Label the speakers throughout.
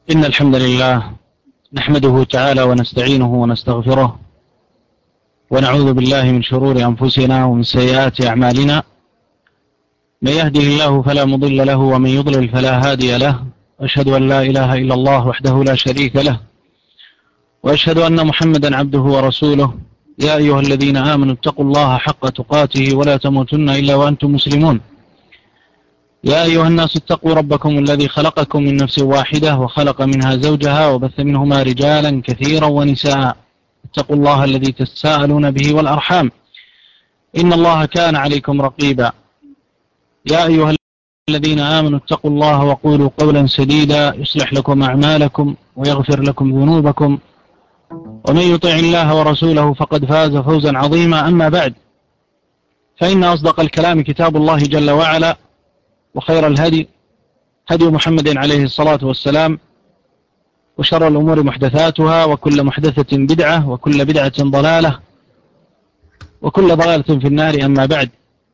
Speaker 1: إن الحمد لله نحمده تعالى ونستعينه ونستغفره ونعوذ بالله من شرور أنفسنا ومن سيئات أعمالنا. من يهده الله فلا مضل له ومن يضلل فلا هادي له، وأشهد أن لا إله إلا الله وحده لا شريك له، وأشهد أن محمدا عبده ورسوله. يا أيها الذين آمنوا اتقوا الله حق تقاته ولا تموتن إلا وأنتم مسلمون. يا أيها الناس اتقوا ربكم الذي خلقكم من نفس واحدة وخلق منها زوجها وبث منهما رجالا كثيرا ونساء. اتقوا الله الذي تساءلون به والأرحام، إن الله كان عليكم رقيبا. يا أيها الذين آمنوا اتقوا الله وقولوا قولا سديدا يصلح لكم أعمالكم ويغفر لكم ذنوبكم، ومن يطع الله ورسوله فقد فاز فوزا عظيما. أما بعد، فإن أصدق الكلام كتاب الله جل وعلا، وخير الهدي هدي محمد عليه الصلاة والسلام، وشر الأمور محدثاتها، وكل محدثة بدعة، وكل بدعة ضلالة، وكل ضلالة في النار. أما بعد،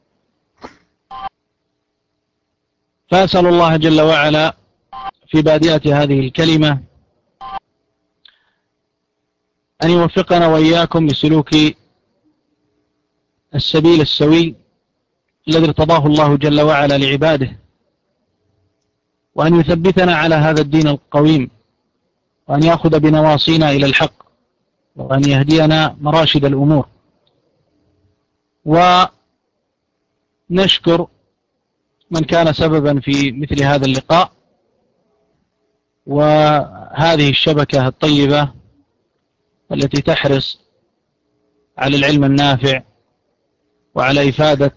Speaker 1: فأسأل الله جل وعلا في بادئة هذه الكلمة أن يوفقنا وإياكم لسلوك السبيل السوي الذي ارتضاه الله جل وعلا لعباده، وأن يثبتنا على هذا الدين القويم، وأن يأخذ بنواصينا إلى الحق، وأن يهدينا مراشد الأمور. ونشكر من كان سببا في مثل هذا اللقاء وهذه الشبكة الطيبة التي تحرص على العلم النافع وعلى إفادة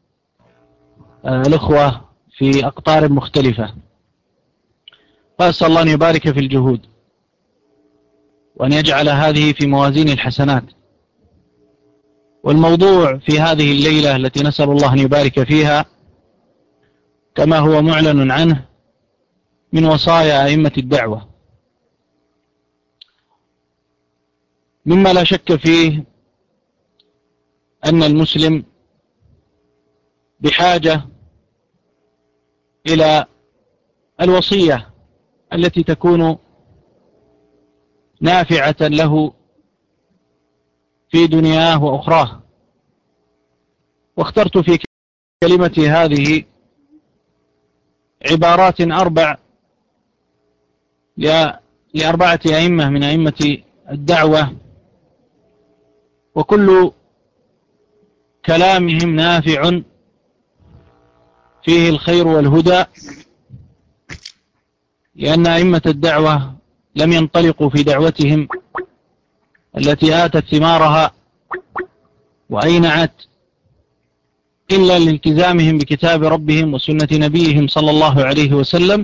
Speaker 1: الأخوة في أقطار مختلفة. فأسأل الله أن يبارك في الجهود، وأن يجعل هذه في موازين الحسنات. والموضوع في هذه الليلة التي نسأل الله أن يبارك فيها كما هو معلن عنه من وصايا أئمة الدعوة، مما لا شك فيه أن المسلم بحاجة إلى الوصية التي تكون نافعة له في دنياه وأخراه. واخترت في كلمتي هذه عبارات لأربعة أئمة من أئمة الدعوة، وكل كلامهم نافع فيه الخير والهدى، لأن أئمة الدعوة لم ينطلقوا في دعوتهم التي آتت ثمارها وأينعت إلا لالتزامهم بكتاب ربهم وسنة نبيهم صلى الله عليه وسلم،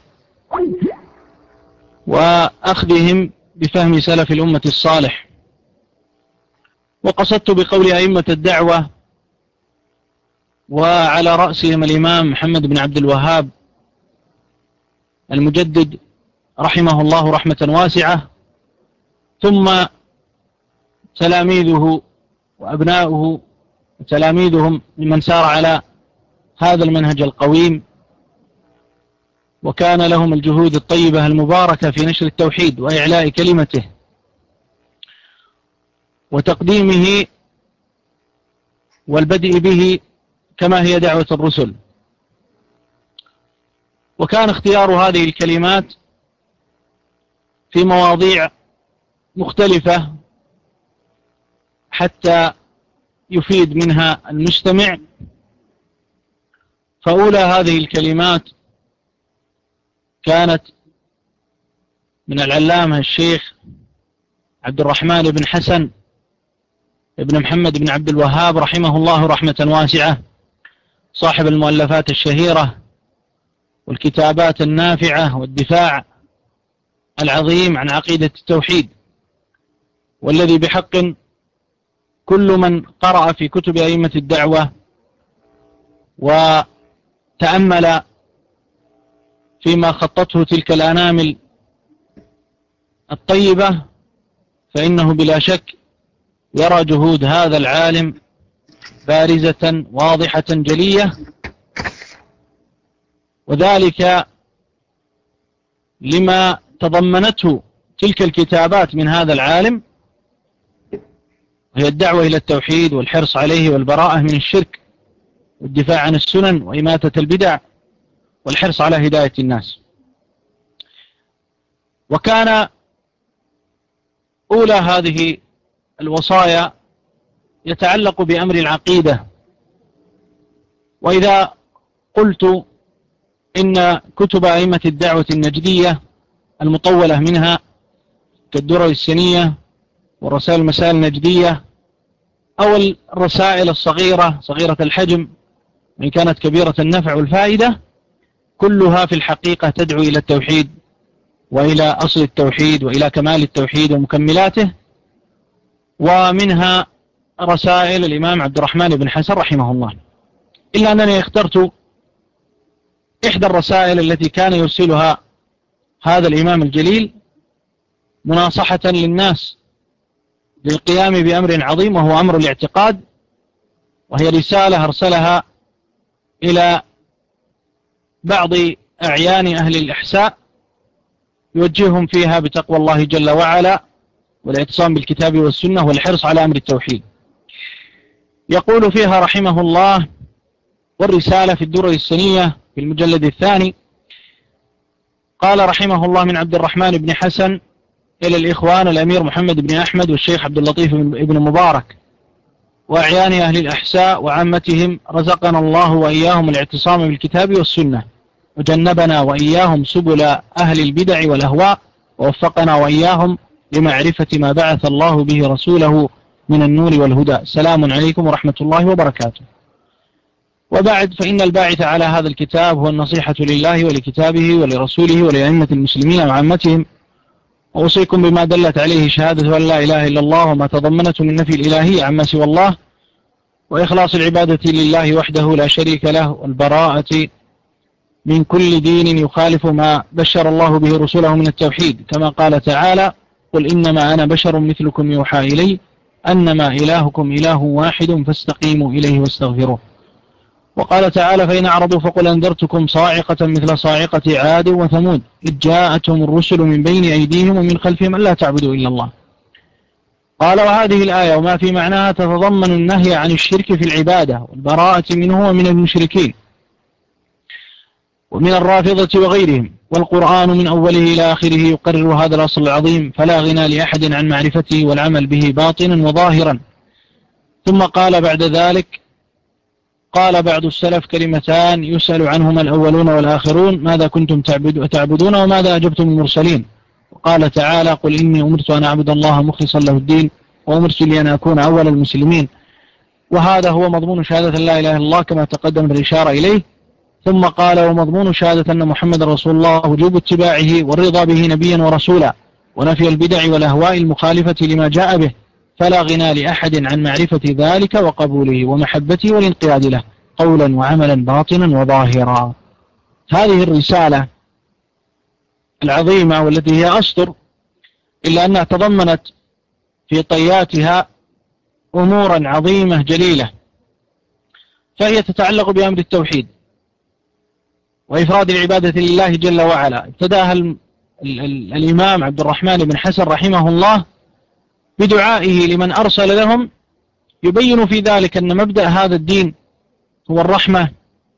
Speaker 1: وأخذهم بفهم سلف الأمة الصالح. وقصدت بقول أئمة الدعوة وعلى رأسهم الإمام محمد بن عبد الوهاب المجدد رحمه الله رحمة واسعة، ثم تلاميذه وأبناؤه وتلاميذهم ممن سار على هذا المنهج القويم، وكان لهم الجهود الطيبة المباركة في نشر التوحيد وإعلاء كلمته وتقديمه والبدء به كما هي دعوة الرسل. وكان اختيار هذه الكلمات في مواضيع مختلفة حتى يفيد منها المستمع. فأولى هذه الكلمات كانت من العلامة الشيخ عبد الرحمن بن حسن ابن محمد بن عبد الوهاب رحمه الله رحمة واسعة، صاحب المؤلفات الشهيرة والكتابات النافعة والدفاع العظيم عن عقيدة التوحيد، والذي بحق كل من قرأ في كتب أئمة الدعوة وتأمل فيما خطته تلك الأنامل الطيبة فإنه بلا شك يرى جهود هذا العالم بارزة واضحة جلية، وذلك لما تضمنته تلك الكتابات من هذا العالم، وهي الدعوة إلى التوحيد والحرص عليه والبراءة من الشرك والدفاع عن السنن وإماتة البدع والحرص على هداية الناس. وكان أولى هذه الوصايا يتعلق بأمر العقيدة. وإذا قلت إن كتب أئمة الدعوة النجدية المطولة منها كالدرر السنية والرسائل المسائل النجدية، أو الرسائل الصغيرة صغيرة الحجم وإن كانت كبيرة النفع والفائدة، كلها في الحقيقة تدعو إلى التوحيد وإلى أصل التوحيد وإلى كمال التوحيد ومكملاته. ومنها رسائل الإمام عبد الرحمن بن حسن رحمه الله، إلا أنني اخترت إحدى الرسائل التي كان يرسلها هذا الإمام الجليل مناصحة للناس للقيام بأمر عظيم وهو أمر الاعتقاد، وهي رسالة أرسلها إلى بعض أعيان أهل الإحساء يوجههم فيها بتقوى الله جل وعلا والاعتصام بالكتاب والسنة والحرص على أمر التوحيد. يقول فيها رحمه الله، والرسالة في الدرر السنية في المجلد الثاني، قال رحمه الله: من عبد الرحمن بن حسن إلى الإخوان الأمير محمد بن أحمد والشيخ عبد اللطيف بن مبارك وأعيان أهل الأحساء وعامتهم، رزقنا الله وإياهم الاعتصام بالكتاب والسنة، وجنبنا وإياهم سبل أهل البدع والأهواء، ووفقنا وإياهم لمعرفة ما بعث الله به رسوله من النور والهدى. سلام عليكم ورحمة الله وبركاته. وبعد، فإن الباعث على هذا الكتاب هو النصيحة لله ولكتابه ولرسوله ولأئمة المسلمين وعامتهم، وأوصيكم بما دلت عليه شهادة أن لا إله إلا الله وما تضمنته من نفي الإلهية عما سوى الله، وإخلاص العبادة لله وحده لا شريك له، والبراءة من كل دين يخالف ما بشر الله به رسوله من التوحيد، كما قال تعالى: قل إنما أنا بشر مثلكم يوحى إلي أنما إلهكم إله واحد فاستقيموا إليه واستغفروه. وقال تعالى: فإن أعرضوا فقل أنذرتكم صاعقة مثل صاعقة عاد وثمود إذ جاءتهم الرسل من بين أيديهم ومن خلفهم ألا تعبدوا إلا الله. قال: وهذه الآية وما في معناها تتضمن النهي عن الشرك في العبادة والبراءة منه ومن المشركين ومن الرافضة وغيرهم، والقرآن من أوله إلى آخره يقرر هذا الأصل العظيم، فلا غنى لأحد عن معرفته والعمل به باطنا وظاهرا. ثم قال بعد ذلك: قال بعض السلف كلمتان يسأل عنهما الأولون والآخرون: ماذا كنتم تعبدون وماذا أجبتم المرسلين؟ وقال تعالى: قل إني أمرت أن أعبد الله مخلصا له الدين وأمرت لي أن أكون أول المسلمين. وهذا هو مضمون شهادة لا إله إلا الله كما تقدم بالإشارة إليه. ثم قال: ومضمون شهادة أن محمد رسول الله وجوب اتباعه والرضا به نبيا ورسولا، ونفي البدع والأهواء المخالفة لما جاء به، فلا غنى لأحد عن معرفة ذلك وقبوله ومحبته والانقياد له قولا وعملا باطنا وظاهرا. هذه الرسالة العظيمة والتي هي أسطر، إلا أنها تضمنت في طياتها أمورا عظيمة جليلة، فهي تتعلق بأمر التوحيد وإفراد العبادة لله جل وعلا. ابتداها الإمام عبد الرحمن بن حسن رحمه الله بدعائه لمن أرسل لهم، يبين في ذلك أن مبدأ هذا الدين هو الرحمة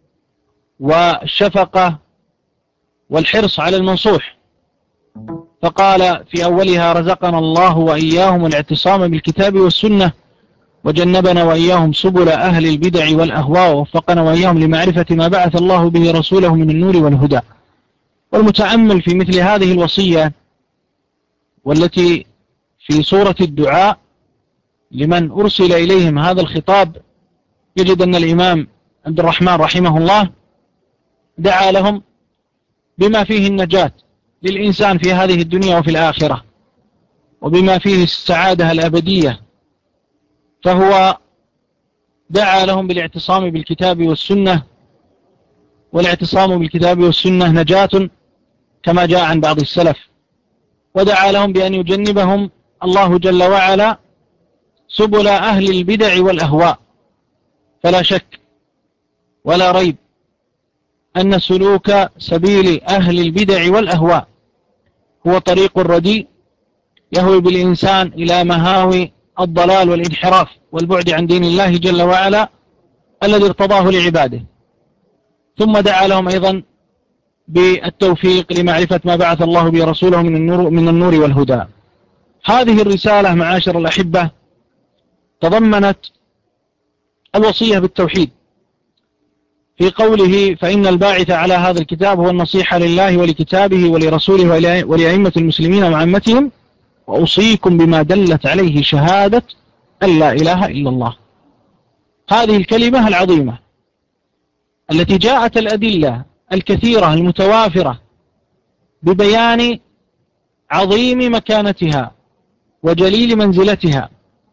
Speaker 1: والشفقة والحرص على المنصوح. فقال في أولها: رزقنا الله وإياهم الاعتصام بالكتاب والسنة، وجنبنا وإياهم سبل أهل البدع والأهواء، ووفقنا وإياهم لمعرفة ما بعث الله به رسوله من النور والهدى. والمتأمل في مثل هذه الوصية والتي في صورة الدعاء لمن أرسل إليهم هذا الخطاب، يجد أن الإمام عبد الرحمن رحمه الله دعا لهم بما فيه النجاة للإنسان في هذه الدنيا وفي الآخرة، وبما فيه السعادة الأبدية. فهو دعا لهم بالاعتصام بالكتاب والسنة، والاعتصام بالكتاب والسنة نجاة كما جاء عن بعض السلف. ودعا لهم بأن يجنبهم الله جل وعلا سبل أهل البدع والأهواء. فلا شك ولا ريب أن سلوك سبيل أهل البدع والأهواء هو طريق رديء يهوي بالإنسان إلى مهاوي الضلال والانحراف والبعد عن دين الله جل وعلا الذي ارتضاه لعباده. ثم دعا لهم أيضا بالتوفيق لمعرفة ما بعث الله به رسوله من النور والهدى. هذه الرسالة معاشر الأحبة تضمنت الوصية بالتوحيد في قوله: فإن الباعث على هذا الكتاب هو النصيحة لله ولكتابه ولرسوله ولأئمة المسلمين وعامتهم، وأوصيكم بما دلت عليه شهادة أن لا إله إلا الله. هذه الكلمة العظيمة التي جاءت الأدلة الكثيرة المتوافرة ببيان عظيم مكانتها وجليل منزلتها،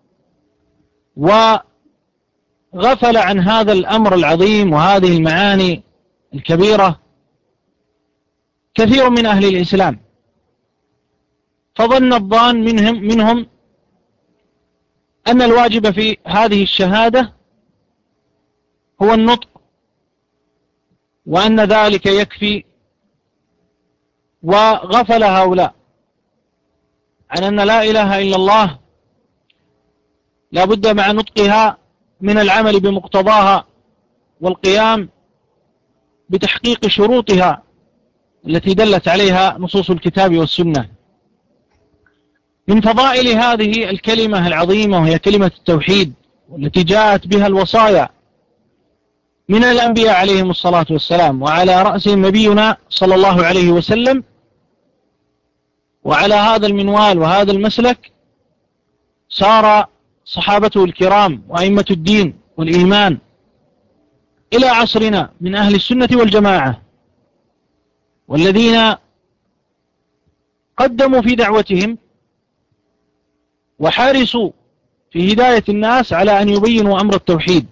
Speaker 1: وغفل عن هذا الأمر العظيم وهذه المعاني الكبيرة كثير من أهل الإسلام، فظن الظان منهم أن الواجب في هذه الشهادة هو النطق وأن ذلك يكفي، وغفل هؤلاء عن أن لا إله إلا الله لا بد مع نطقها من العمل بمقتضاها والقيام بتحقيق شروطها التي دلت عليها نصوص الكتاب والسنة. من فضائل هذه الكلمة العظيمة وهي كلمة التوحيد، والتي جاءت بها الوصايا من الأنبياء عليهم الصلاة والسلام، وعلى رأسهم نبينا صلى الله عليه وسلم، وعلى هذا المنوال وهذا المسلك سار صحابته الكرام وأئمة الدين والإيمان إلى عصرنا من أهل السنة والجماعة، والذين قدموا في دعوتهم وحارسوا في هداية الناس على أن يبينوا أمر التوحيد.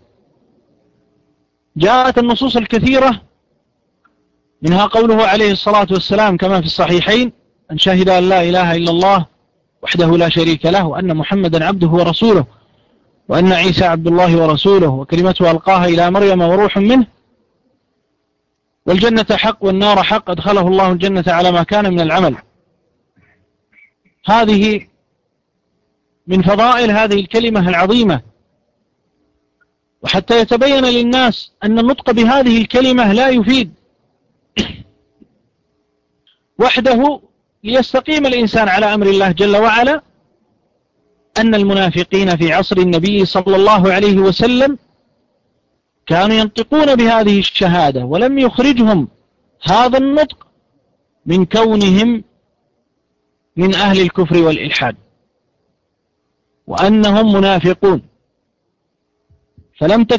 Speaker 1: جاءت النصوص الكثيرة منها قوله عليه الصلاة والسلام كما في الصحيحين: أن شهد أن لا إله إلا الله وحده لا شريك له، وأن محمدا عبده ورسوله، وأن عيسى عبد الله ورسوله، وكلمته ألقاها إلى مريم وروح منه، والجنة حق والنار حق، أدخله الله الجنة على ما كان من العمل. هذه من فضائل هذه الكلمة العظيمة. وحتى يتبين للناس أن النطق بهذه الكلمة لا يفيد وحده ليستقيم الإنسان على أمر الله جل وعلا، أن المنافقين في عصر النبي صلى الله عليه وسلم كانوا ينطقون بهذه الشهادة، ولم يخرجهم هذا النطق من كونهم من أهل الكفر والإلحاد، وأنهم منافقون، فلم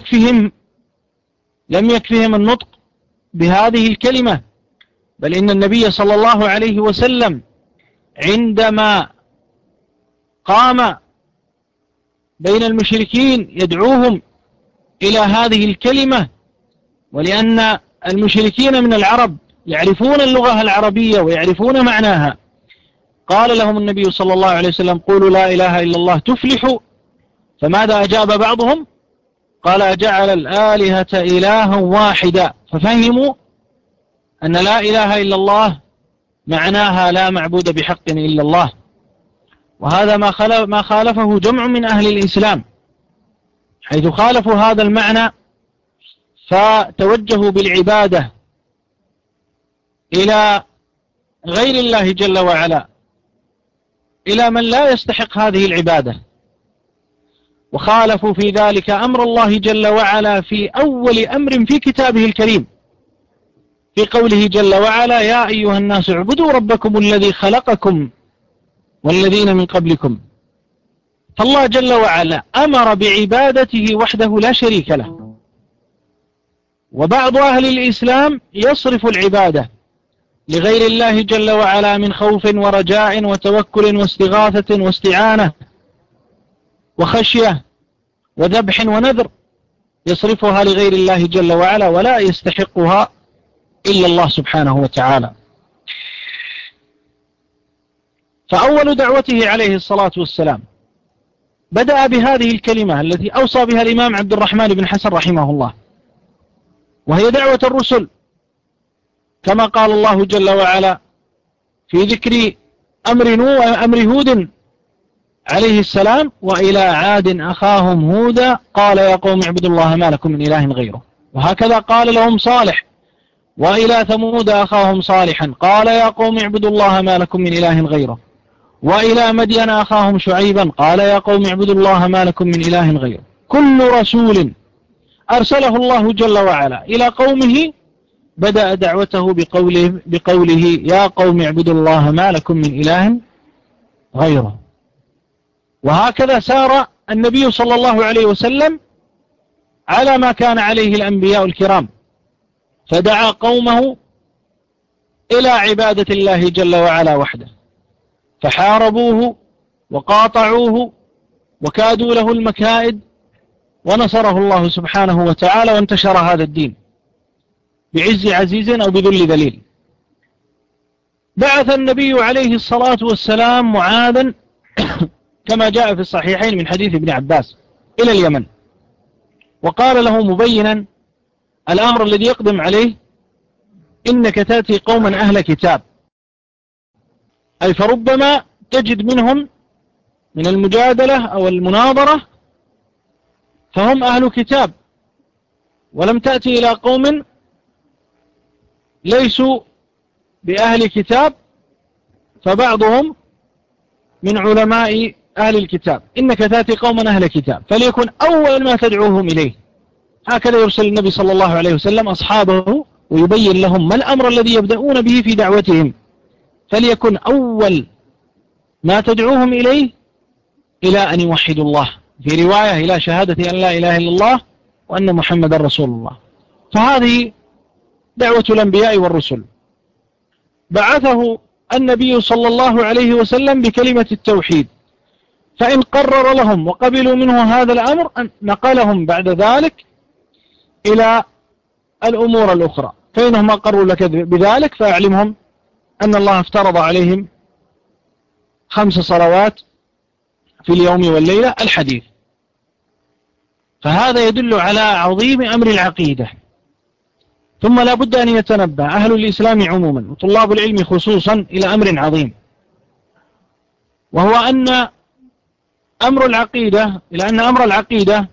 Speaker 1: يكفهم النطق بهذه الكلمة، بل إن النبي صلى الله عليه وسلم عندما قام بين المشركين يدعوهم إلى هذه الكلمة، ولأن المشركين من العرب يعرفون اللغة العربية ويعرفون معناها، قال لهم النبي صلى الله عليه وسلم: قولوا لا إله إلا الله تفلحوا. فماذا أجاب بعضهم؟ قال: أجعل الآلهة إلها واحدا. ففهموا أن لا إله إلا الله معناها لا معبود بحق إلا الله. وهذا ما خالفه جمع من أهل الإسلام، حيث خالفوا هذا المعنى فتوجهوا بالعبادة إلى غير الله جل وعلا، إلى من لا يستحق هذه العبادة، وخالفوا في ذلك أمر الله جل وعلا في أول أمر في كتابه الكريم، في قوله جل وعلا: يا أيها الناس اعبدوا ربكم الذي خلقكم والذين من قبلكم. فالله جل وعلا أمر بعبادته وحده لا شريك له. وبعض أهل الإسلام يصرف العبادة لغير الله جل وعلا من خوف ورجاء وتوكل واستغاثة واستعانة وخشية وذبح ونذر، يصرفها لغير الله جل وعلا ولا يستحقها إلا الله سبحانه وتعالى. فأول دعوته عليه الصلاة والسلام بدأ بهذه الكلمة التي أوصى بها الإمام عبد الرحمن بن حسن رحمه الله، وهي دعوة الرسل، كما قال الله جل وعلا في ذكر أمر هود عليه السلام: وإلى عاد أخاهم هودا قال يا قوم اعبدوا الله ما لكم من إله غيره. وهكذا قال لهم صالح: وإلى ثمود أخاهم صالحا قال يا قوم اعبدوا الله ما لكم من إله غيره. وإلى مدين أخاهم شعيبا قال يا قوم اعبدوا الله ما لكم من إله غيره. كل رسول أرسله الله جل وعلا إلى قومه بدأ دعوته بقوله يا قوم اعبدوا الله ما لكم من إله غيره. وهكذا سار النبي صلى الله عليه وسلم على ما كان عليه الأنبياء الكرام، فدعا قومه إلى عبادة الله جل وعلا وحده، فحاربوه وقاطعوه وكادوا له المكائد، ونصره الله سبحانه وتعالى، وانتشر هذا الدين بعز عزيز أو بذل ذليل. بعث النبي عليه الصلاة والسلام معاذا كما جاء في الصحيحين من حديث ابن عباس إلى اليمن، وقال له مبينا الأمر الذي يقدم عليه: إنك تأتي قوما أهل كتاب، أي فربما تجد منهم من المجادلة أو المناظرة فهم أهل كتاب، ولم تأتي إلى قوم ليسوا بأهل كتاب فبعضهم من علماء أهل الكتاب. إنك تأتي قوما أهل كتاب فليكن أول ما تدعوهم إليه. هكذا يرسل النبي صلى الله عليه وسلم أصحابه ويبين لهم ما الأمر الذي يبدأون به في دعوتهم، فليكن أول ما تدعوهم إليه إلى أن يوحدوا الله، في رواية إلى شهادة أن لا إله إلا الله وأن محمد رسول الله. فهذه دعوة الأنبياء والرسل. بعثه النبي صلى الله عليه وسلم بكلمة التوحيد، فإن قرر لهم وقبلوا منه هذا الأمر نقلهم بعد ذلك إلى الأمور الأخرى، فإنهم أقروا لك بذلك فأعلمهم أن الله افترض عليهم 5 صلوات في اليوم والليلة الحديث. فهذا يدل على عظيم أمر العقيدة. ثم لا بد أن يتنبه أهل الإسلام عموما وطلاب العلم خصوصا إلى أمر عظيم، وهو أن أمر العقيدة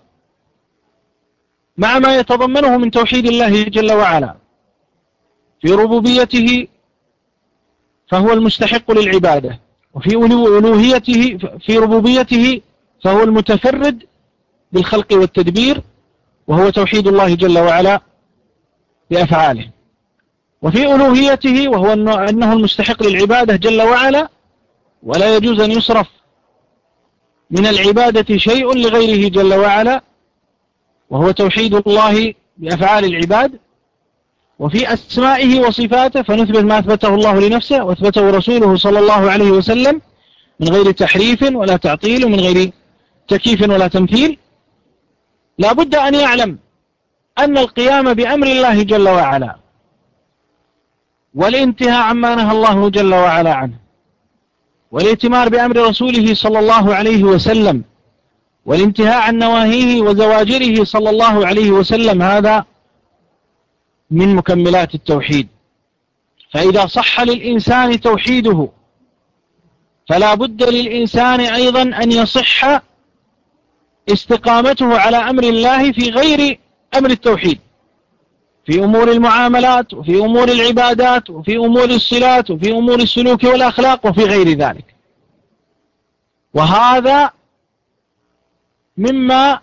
Speaker 1: مع ما يتضمنه من توحيد الله جل وعلا في ربوبيته فهو المستحق للعبادة، وفي ألوهيته في ربوبيته فهو المتفرد بالخلق والتدبير، وهو توحيد الله جل وعلا بأفعاله. وفي ألوهيته وهو أنه المستحق للعبادة جل وعلا، ولا يجوز أن يصرف من العبادة شيء لغيره جل وعلا، وهو توحيد الله بأفعال العباد. وفي أسمائه وصفاته فنثبت ما أثبته الله لنفسه وأثبته رسوله صلى الله عليه وسلم من غير تحريف ولا تعطيل ومن غير تكييف ولا تمثيل. لا بد أن يعلم أن القيام بأمر الله جل وعلا والانتهاء عما نهى الله جل وعلا عنه والائتمار بأمر رسوله صلى الله عليه وسلم والانتهاء عن نواهيه وزواجره صلى الله عليه وسلم، هذا من مكملات التوحيد. فإذا صح للإنسان توحيده فلا بد للإنسان أيضا أن يصح استقامته على أمر الله في غير أمر التوحيد، في أمور المعاملات وفي أمور العبادات وفي أمور الصلات وفي أمور السلوك والأخلاق وفي غير ذلك. وهذا مما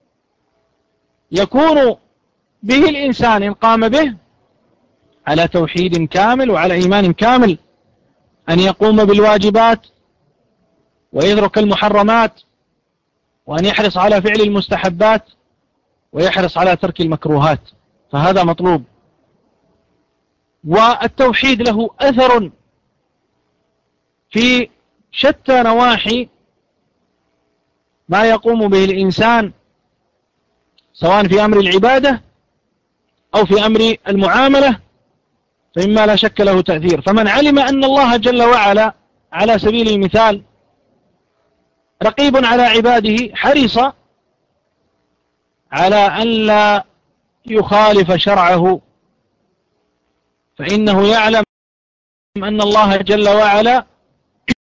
Speaker 1: يكون به الإنسان إن قام به على توحيد كامل وعلى إيمان كامل، أن يقوم بالواجبات ويترك المحرمات، وأن يحرص على فعل المستحبات ويحرص على ترك المكروهات، فهذا مطلوب. والتوحيد له أثر في شتى نواحي ما يقوم به الإنسان، سواء في أمر العبادة أو في أمر المعاملة، فإما لا شك له تأثير. فمن علم أن الله جل وعلا على سبيل المثال رقيب على عباده حرص على أن لا يخالف شرعه، فإنه يعلم أن الله جل وعلا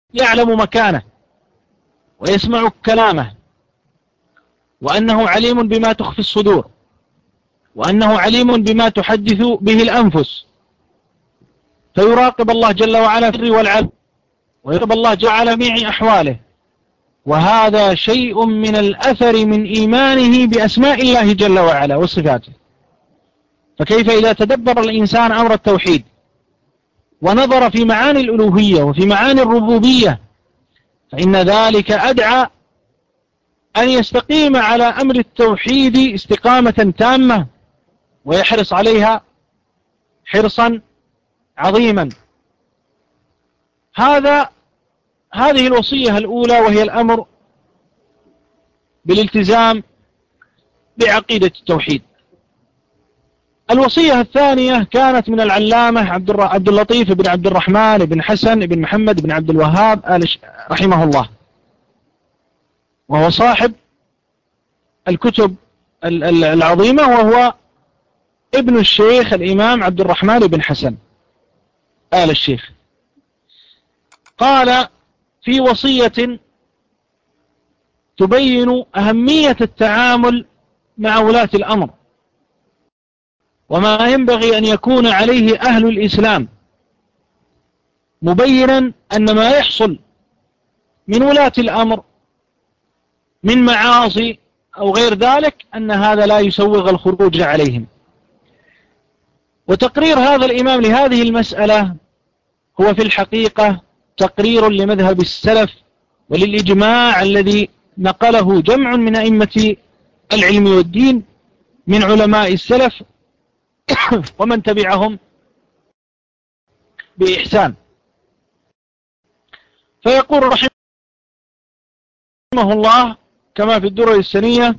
Speaker 1: يعلم مكانه ويسمع كلامه، وأنه عليم بما تخفي الصدور، وأنه عليم بما تحدث به الأنفس، فيراقب الله جل وعلا في السر والعلن، ويراقب الله جل وعلا جميع أحواله، وهذا شيء من الأثر من إيمانه بأسماء الله جل وعلا وصفاته. فكيف إذا تدبر الإنسان أمر التوحيد ونظر في معاني الألوهية وفي معاني الربوبية، فإن ذلك أدعى أن يستقيم على أمر التوحيد استقامة تامة، ويحرص عليها حرصا عظيما. هذه الوصية الأولى، وهي الأمر بالالتزام بعقيدة التوحيد. الوصية الثانية كانت من العلامة عبد اللطيف بن عبد الرحمن بن حسن بن محمد بن عبد الوهاب رحمه الله، وهو صاحب الكتب العظيمة، وهو ابن الشيخ الإمام عبد الرحمن بن حسن آل الشيخ. قال في وصية تبين أهمية التعامل مع ولاة الأمر، وما ينبغي أن يكون عليه أهل الإسلام، مبينا أن ما يحصل من ولاة الأمر من معاصي أو غير ذلك أن هذا لا يسوغ الخروج عليهم. وتقرير هذا الإمام لهذه المسألة هو في الحقيقة تقرير لمذهب السلف وللإجماع الذي نقله جمع من أئمة العلم والدين من علماء السلف ومن تبعهم بإحسان. فيقول رحمه الله كما في الدرر السنية،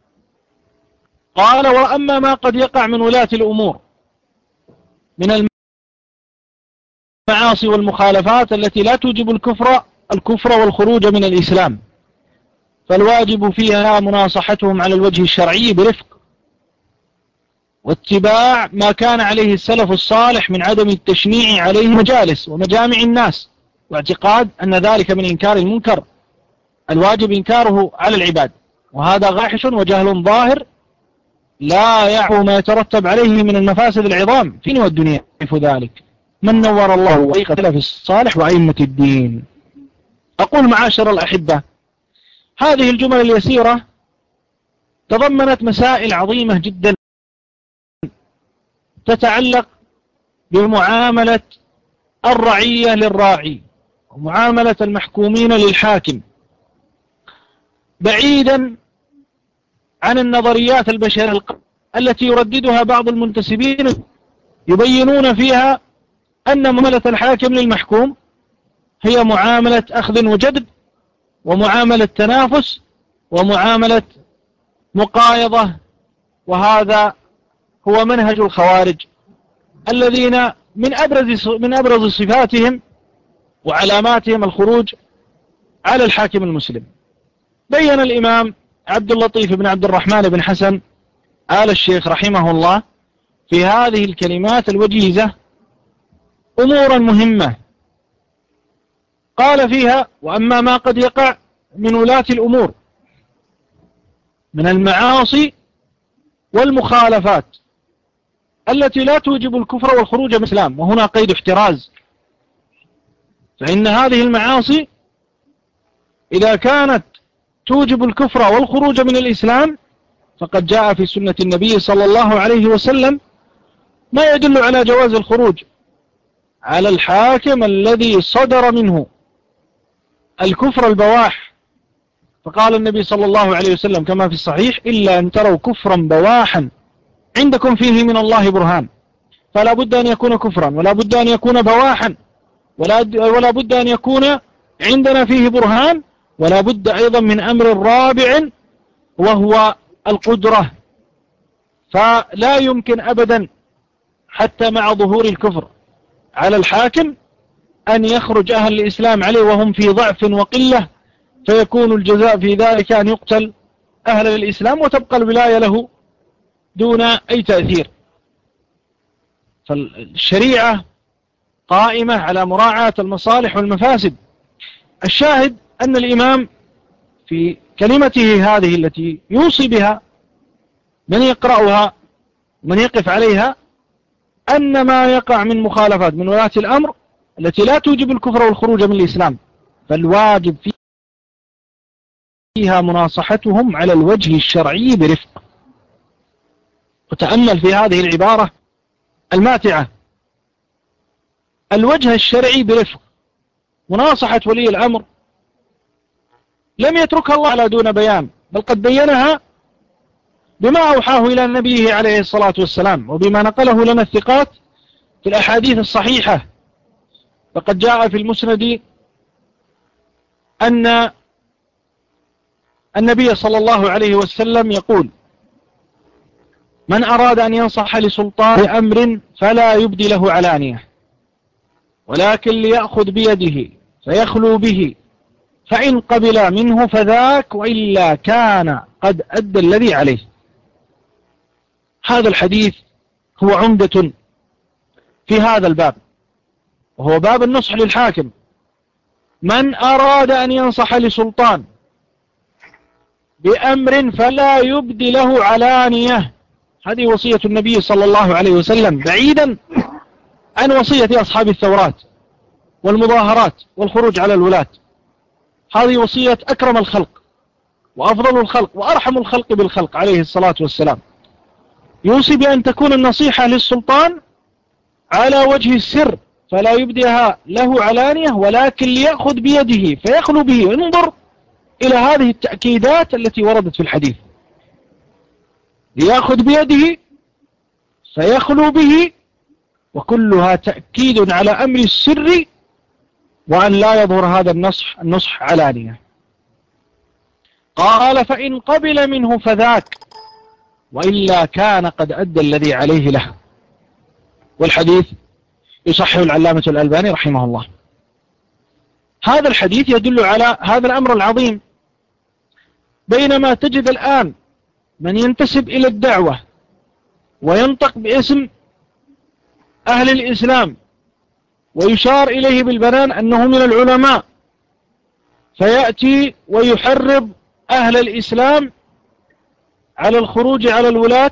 Speaker 1: قال: وأما ما قد يقع من ولاة الأمور من المعاصي والمخالفات التي لا توجب الكفر والخروج من الإسلام، فالواجب فيها مناصحتهم على الوجه الشرعي برفق، واتباع ما كان عليه السلف الصالح من عدم التشنيع عليه مجالس ومجامع الناس، واعتقاد أن ذلك من إنكار المنكر الواجب إنكاره على العباد، وهذا غاحش وجهل ظاهر لا يعفو ما يترتب عليه من المفاسد العظام في الدين والدنيا. يعرف ذلك من نور الله طريق السلف الصالح وأئمة الدين. أقول معاشر الأحبة، هذه الجمل اليسيرة تضمنت مسائل عظيمة جدا تتعلق بمعاملة الرعية للراعي ومعاملة المحكومين للحاكم، بعيدا عن النظريات البشرية التي يرددها بعض المنتسبين، يبينون فيها أن معاملة الحاكم للمحكوم هي معاملة أخذ وجذب، ومعاملة تنافس، ومعاملة مقايضة. وهذا هو منهج الخوارج الذين من أبرز صفاتهم وعلاماتهم الخروج على الحاكم المسلم. بين الإمام عبد اللطيف بن عبد الرحمن بن حسن آل الشيخ رحمه الله في هذه الكلمات الوجيزة أمورا مهمة. قال فيها: وأما ما قد يقع من ولاة الأمور من المعاصي والمخالفات التي لا توجب الكفر والخروج من الإسلام، وهنا قيد احتراز، فإن هذه المعاصي إذا كانت توجب الكفر والخروج من الإسلام فقد جاء في سنة النبي صلى الله عليه وسلم ما يدل على جواز الخروج على الحاكم الذي صدر منه الكفر البواح. فقال النبي صلى الله عليه وسلم كما في الصحيح: إلا أن تروا كفرا بواحا عندكم فيه من الله برهان. فلا بد أن يكون كفرا، ولا بد أن يكون بواحا، ولا بد أن يكون عندنا فيه برهان، ولا بد أيضا من أمر رابع وهو القدرة. فلا يمكن أبدا حتى مع ظهور الكفر على الحاكم أن يخرج أهل الإسلام عليه وهم في ضعف وقلة، فيكون الجزاء في ذلك أن يقتل أهل الإسلام وتبقى الولاية له دون أي تأثير. فالشريعة قائمة على مراعاة المصالح والمفاسد، الشاهد أن الإمام في كلمته هذه التي يوصي بها من يقرأها ومن يقف عليها أن ما يقع من مخالفات من ولاة الأمر التي لا توجب الكفر والخروج من الإسلام فالواجب فيها مناصحتهم على الوجه الشرعي برفق. وتأمل في هذه العبارة الماتعة، الوجه الشرعي برفق. مناصحة ولي الأمر لم يتركها الله على دون بيان، بل قد بينها بما أوحاه إلى نبيه عليه الصلاة والسلام وبما نقله لنا الثقات في الأحاديث الصحيحة. فقد جاء في المسند أن النبي صلى الله عليه وسلم يقول: من أراد أن ينصح لسلطان بأمر فلا يبدي له علانية، ولكن ليأخذ بيده فيخلو به، فإن قبل منه فذاك، وإلا كان قد أدى الذي عليه. هذا الحديث هو عمدة في هذا الباب، وهو باب النصح للحاكم. من أراد أن ينصح لسلطان بأمر فلا يبدي له علانية، هذه وصية النبي صلى الله عليه وسلم، بعيدا عن وصية أصحاب الثورات والمظاهرات والخروج على الولاة. هذه وصية أكرم الخلق وأفضل الخلق وأرحم الخلق بالخلق عليه الصلاة والسلام. يوصي بأن تكون النصيحة للسلطان على وجه السر، فلا يبديها له علانية، ولكن ليأخذ بيده فيخلو به. انظر إلى هذه التأكيدات التي وردت في الحديث: ليأخذ بيده فيخلو به، وكلها تأكيد على أمر السر، وأن لا يظهر هذا النصح علانية. قال: فإن قبل منه فذاك، وإلا كان قد أدى الذي عليه له. والحديث يصحح العلامة الألباني رحمه الله. هذا الحديث يدل على هذا الأمر العظيم. بينما تجد الآن من ينتسب إلى الدعوة وينطق باسم أهل الإسلام ويشار إليه بالبنان أنه من العلماء، فيأتي ويحرض أهل الإسلام على الخروج على الولاة،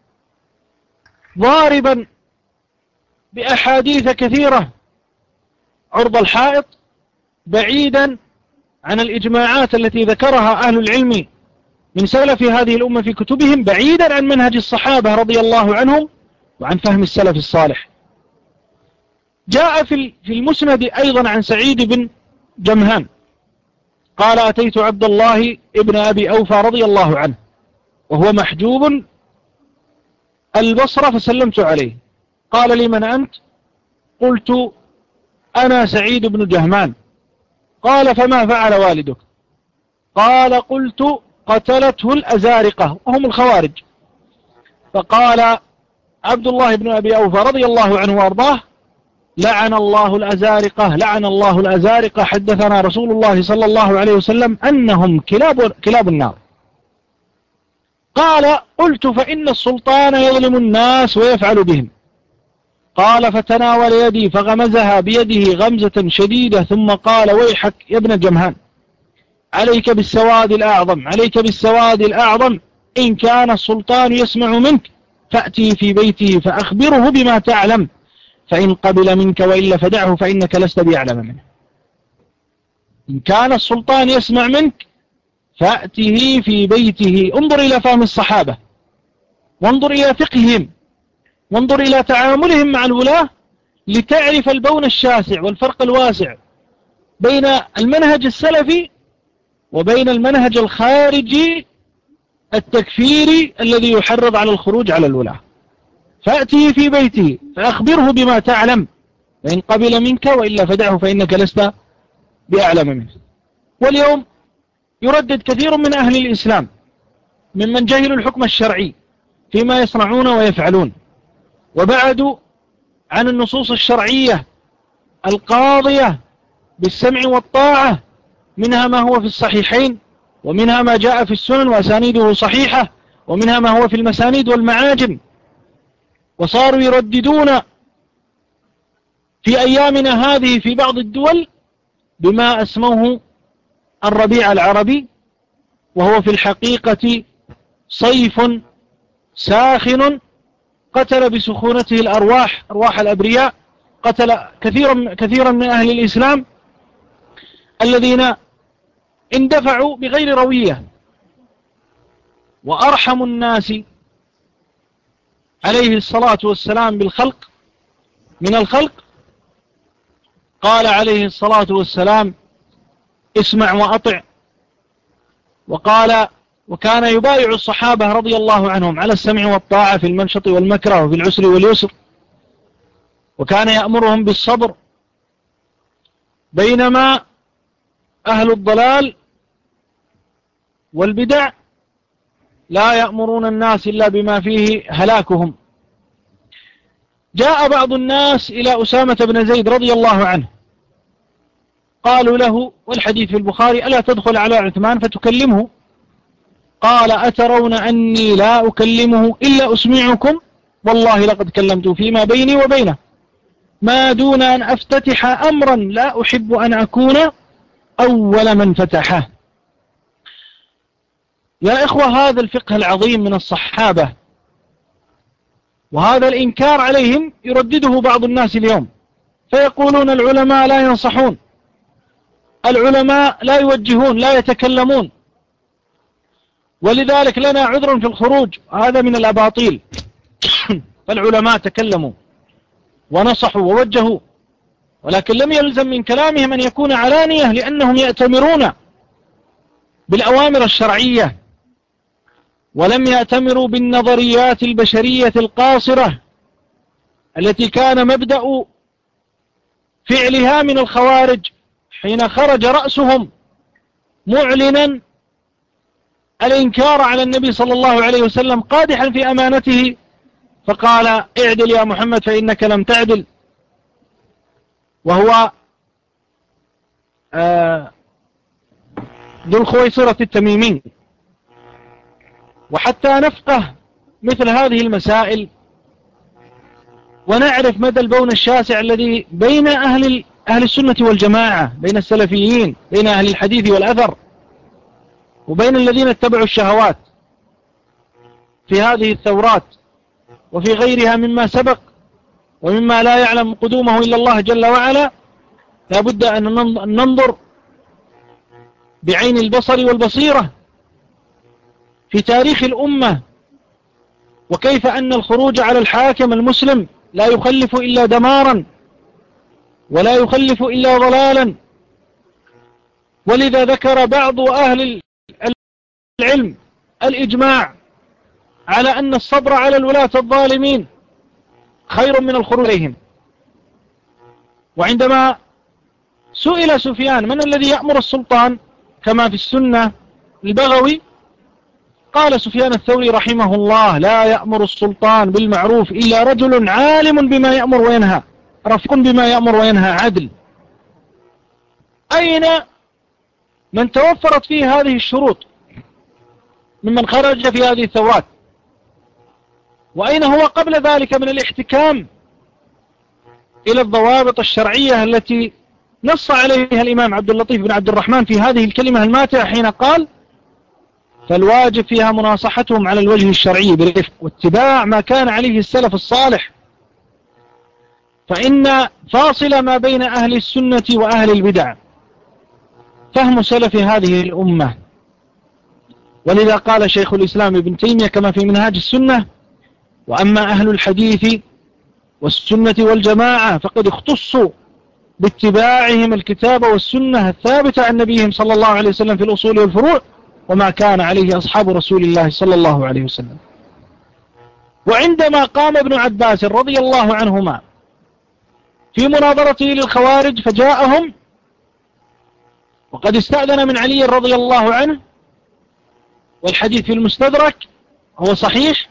Speaker 1: ضاربا بأحاديث كثيرة عرض الحائط، بعيدا عن الإجماعات التي ذكرها أهل العلم من سلف هذه الأمة في كتبهم، بعيدا عن منهج الصحابة رضي الله عنهم وعن فهم السلف الصالح. جاء في المسند أيضا عن سعيد بن جمهان قال: أتيت عبد الله ابن أبي أوفى رضي الله عنه وهو محجوب البصرة، فسلمت عليه. قال لي: من أنت؟ قلت: أنا سعيد بن جهمان. قال: فما فعل والدك؟ قال: قلت: قتلته الأزارقة وهم الخوارج. فقال عبد الله بن أبي أوفى رضي الله عنه وأرضاه: لعن الله الأزارقة، لعن الله الأزارقة، حدثنا رسول الله صلى الله عليه وسلم أنهم كلاب النار. قال: قلت: فإن السلطان يظلم الناس ويفعل بهم. قال: فتناول يدي فغمزها بيده غمزة شديدة، ثم قال: ويحك يا ابن جمهان، عليك بالسواد الأعظم، عليك بالسواد الأعظم، إن كان السلطان يسمع منك فأتي في بيته فأخبره بما تعلم، فإن قبل منك وإلا فدعه فإنك لست بأعلم منه. إن كان السلطان يسمع منك فأته في بيته. انظر إلى فهم الصحابة، وانظر إلى فقههم، وانظر إلى تعاملهم مع الولاة، لتعرف البون الشاسع والفرق الواسع بين المنهج السلفي وبين المنهج الخارجي التكفيري الذي يحرض على الخروج على الولاة. فأتيه في بيته فأخبره بما تعلم، فإن قبل منك وإلا فدعه فإنك لست بأعلم منه. واليوم يردد كثير من أهل الإسلام ممن جهلوا الحكم الشرعي فيما يصنعون ويفعلون، وبعدوا عن النصوص الشرعية القاضية بالسمع والطاعة، منها ما هو في الصحيحين، ومنها ما جاء في السنن وأسانيده صحيحة، ومنها ما هو في المسانيد والمعاجم. وصاروا يرددون في أيامنا هذه في بعض الدول بما أسموه الربيع العربي، وهو في الحقيقة صيف ساخن قتل بسخونته الأرواح، أرواح الأبرياء، قتل كثيرا من أهل الإسلام الذين اندفعوا بغير روية. وأرحم الناس عليه الصلاة والسلام بالخلق من الخلق قال عليه الصلاة والسلام: اسمع وأطع. وقال: وكان يبايع الصحابة رضي الله عنهم على السمع والطاعة في المنشط والمكره وفي العسر واليسر، وكان يأمرهم بالصبر، بينما أهل الضلال والبدع لا يأمرون الناس إلا بما فيه هلاكهم. جاء بعض الناس إلى أسامة بن زيد رضي الله عنه، قالوا له، والحديث في البخاري: ألا تدخل على عثمان فتكلمه؟ قال: أترون أني لا أكلمه إلا أسمعكم؟ والله لقد كلمت فيما بيني وبينه ما دون أن أفتتح أمرا لا أحب أن أكون أول من فتحه. يا إخوة، هذا الفقه العظيم من الصحابة، وهذا الإنكار عليهم يردده بعض الناس اليوم، فيقولون العلماء لا ينصحون، العلماء لا يوجهون، لا يتكلمون، ولذلك لنا عذر في الخروج. هذا من الأباطيل. فالعلماء تكلموا ونصحوا ووجهوا، ولكن لم يلزم من كلامهم أن يكون علانية، لأنهم يأتمرون بالأوامر الشرعية، ولم يأتمروا بالنظريات البشرية القاصرة التي كان مبدأ فعلها من الخوارج، حين خرج رأسهم معلنا الإنكار على النبي صلى الله عليه وسلم قادحا في أمانته، فقال: اعدل يا محمد فإنك لم تعدل. وهو ذو الخويصرة التميمي. وحتى نفقه مثل هذه المسائل ونعرف مدى البون الشاسع الذي بين أهل السنة والجماعة، بين السلفيين، بين أهل الحديث والأثر، وبين الذين اتبعوا الشهوات في هذه الثورات وفي غيرها مما سبق ومما لا يعلم قدومه إلا الله جل وعلا، لا بد أن ننظر بعين البصر والبصيرة في تاريخ الأمة، وكيف أن الخروج على الحاكم المسلم لا يخلف إلا دمارا ولا يخلف إلا ضلالا. ولذا ذكر بعض أهل العلم الإجماع على أن الصبر على الولاة الظالمين خير من الخروج عليهم. وعندما سئل سفيان: من الذي يأمر السلطان كما في السنة البغوي؟ قال سفيان الثوري رحمه الله: لا يأمر السلطان بالمعروف إلا رجل عالم بما يأمر وينهى، رفيق بما يأمر وينهى، عدل. أين من توفرت فيه هذه الشروط ممن خرج في هذه الثورات؟ وأين هو قبل ذلك من الاحتكام إلى الضوابط الشرعية التي نص عليها الإمام عبد اللطيف بن عبد الرحمن في هذه الكلمة الماتعة حين قال: فالواجب فيها مناصحتهم على الوجه الشرعي بالرفق واتباع ما كان عليه السلف الصالح، فإن فاصل ما بين أهل السنة وأهل البدع فهم سلف هذه الأمة. ولذا قال شيخ الإسلام ابن تيمية كما في منهاج السنة: وأما أهل الحديث والسنة والجماعة فقد اختصوا باتباعهم الكتاب والسنة الثابتة عن نبيهم صلى الله عليه وسلم في الأصول والفروع، وما كان عليه أصحاب رسول الله صلى الله عليه وسلم. وعندما قام ابن عباس رضي الله عنهما في مناظرته للخوارج فجاءهم وقد استأذن من علي رضي الله عنه، والحديث في المستدرك هو صحيح،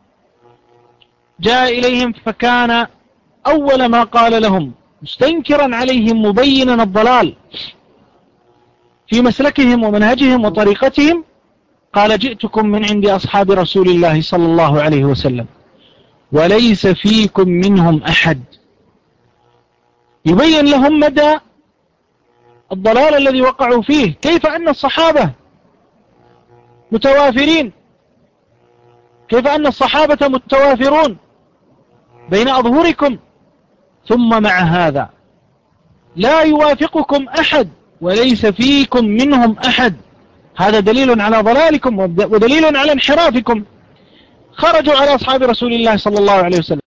Speaker 1: جاء إليهم فكان أول ما قال لهم مستنكرا عليهم مبينا الضلال في مسلكهم ومنهجهم وطريقتهم، قال: جئتكم من عند أصحاب رسول الله صلى الله عليه وسلم وليس فيكم منهم أحد. يبين لهم مدى الضلال الذي وقعوا فيه. كيف أن الصحابة متوافرين، كيف أن الصحابة متوافرون بين أظهركم، ثم مع هذا لا يوافقكم أحد وليس فيكم منهم أحد. هذا دليل على ضلالكم ودليل على انحرافكم. خرجوا على أصحاب رسول الله صلى الله عليه وسلم،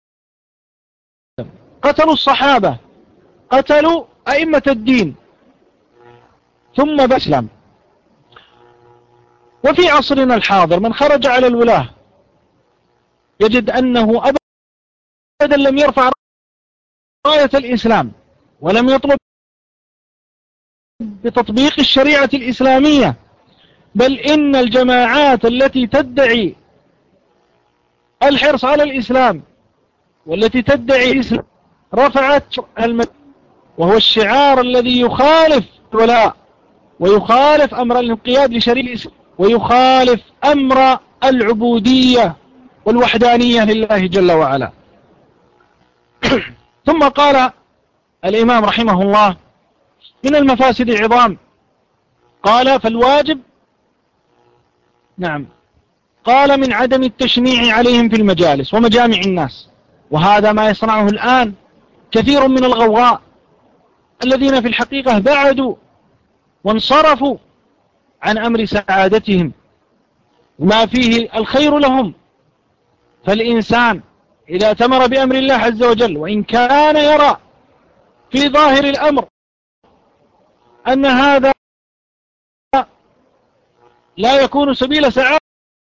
Speaker 1: قتلوا الصحابة، قتلوا أئمة الدين، ثم بأسلم. وفي عصرنا الحاضر من خرج على الولاة يجد أنه أبدا لم يرفع راية الإسلام ولم يطلب بتطبيق الشريعة الإسلامية، بل إن الجماعات التي تدعي الحرص على الإسلام والتي تدعي الإسلام رفعت وهو الشعار الذي يخالف الولاء ويخالف أمر الانقياد لشريعة الإسلام ويخالف أمر العبودية والوحدانية لله جل وعلا. ثم قال الإمام رحمه الله من المفاسد عظام، قال فالواجب قال من عدم التشنيع عليهم في المجالس ومجامع الناس، وهذا ما يصنعه الآن كثير من الغواء الذين في الحقيقة بعدوا وانصرفوا عن أمر سعادتهم وما فيه الخير لهم. فالإنسان إذا أتمر بأمر الله عز وجل وإن كان يرى في ظاهر الأمر أن هذا لا يكون سبيل سعادة،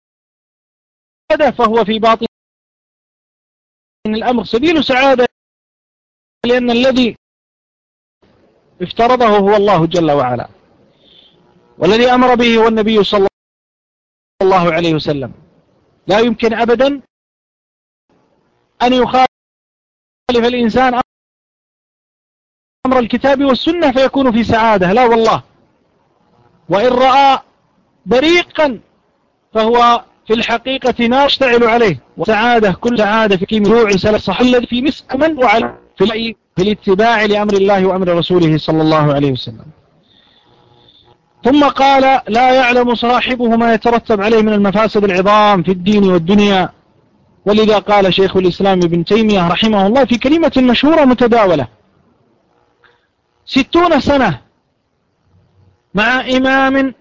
Speaker 1: فهو في باطن الأمر سبيل سعادة، لأن الذي افترضه هو الله جل وعلا، والذي أمر به هو النبي صلى الله عليه وسلم. لا يمكن أبدا أن يخالف الإنسان أمر الكتاب والسنة فيكون في سعادة، لا والله. وإن رأى بريقا فهو في الحقيقة نار يشتعل عليه، وسعادة كل سعادة في مروع سلف صح الذي في مسأمن وعلى في الاتباع لأمر الله وأمر رسوله صلى الله عليه وسلم. ثم قال لا يعلم صاحبه ما يترتب عليه من المفاسد العظام في الدين والدنيا. ولذا قال شيخ الإسلام ابن تيمية رحمه الله في كلمة مشهورة متداولة: 60 سنة مع إمام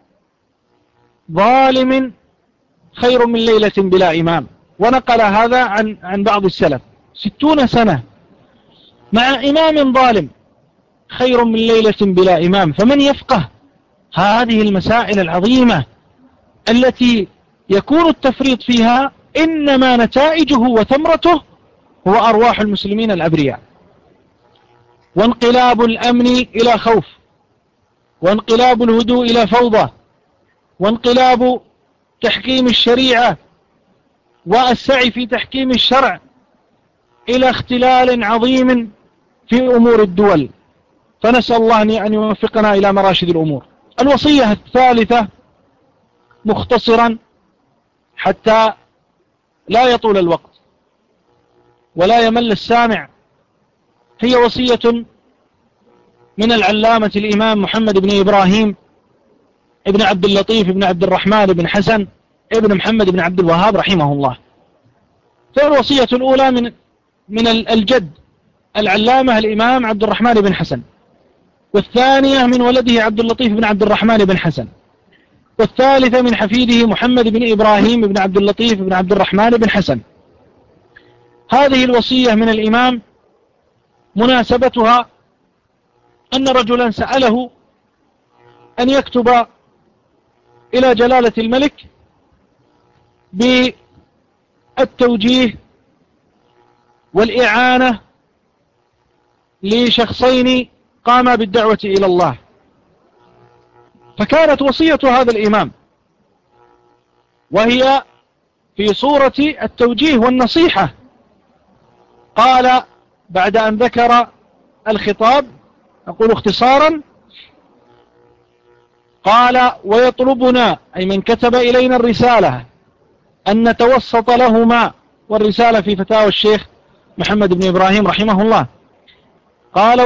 Speaker 1: ظالم خير من ليلة بلا إمام. ونقل هذا عن بعض السلف: 60 سنة مع إمام ظالم خير من ليلة بلا إمام. فمن يفقه هذه المسائل العظيمة التي يكون التفريط فيها إنما نتائجه وثمرته هو أرواح المسلمين الأبرياء، وانقلاب الأمن إلى خوف، وانقلاب الهدوء إلى فوضى، وانقلاب تحكيم الشريعة والسعي في تحكيم الشرع إلى اختلال عظيم في أمور الدول. فنسأل الله أن يوفقنا إلى مراشد الأمور. الوصية الثالثة مختصرا حتى لا يطول الوقت ولا يمل السامع، هي وصية من العلامة الإمام محمد بن إبراهيم ابن عبد اللطيف ابن عبد الرحمن بن حسن ابن محمد بن عبد الوهاب رحمه الله. فالوصية الأولى من الجد العلامة الإمام عبد الرحمن بن حسن، والثانية من ولده عبد اللطيف بن عبد الرحمن بن حسن، والثالثة من حفيده محمد بن إبراهيم بن عبد اللطيف بن عبد الرحمن بن حسن. هذه الوصية من الإمام مناسبتها أن رجلا سأله أن يكتب إلى جلالة الملك بالتوجيه والإعانة لشخصين قاما بالدعوة إلى الله. فكانت وصية هذا الإمام وهي في صورة التوجيه والنصيحة. قال بعد أن ذكر الخطاب، أقول اختصارا، قال ويطلبنا أي من كتب إلينا الرسالة أن نتوسط لهما، والرسالة في فتاوى الشيخ محمد بن إبراهيم رحمه الله، قال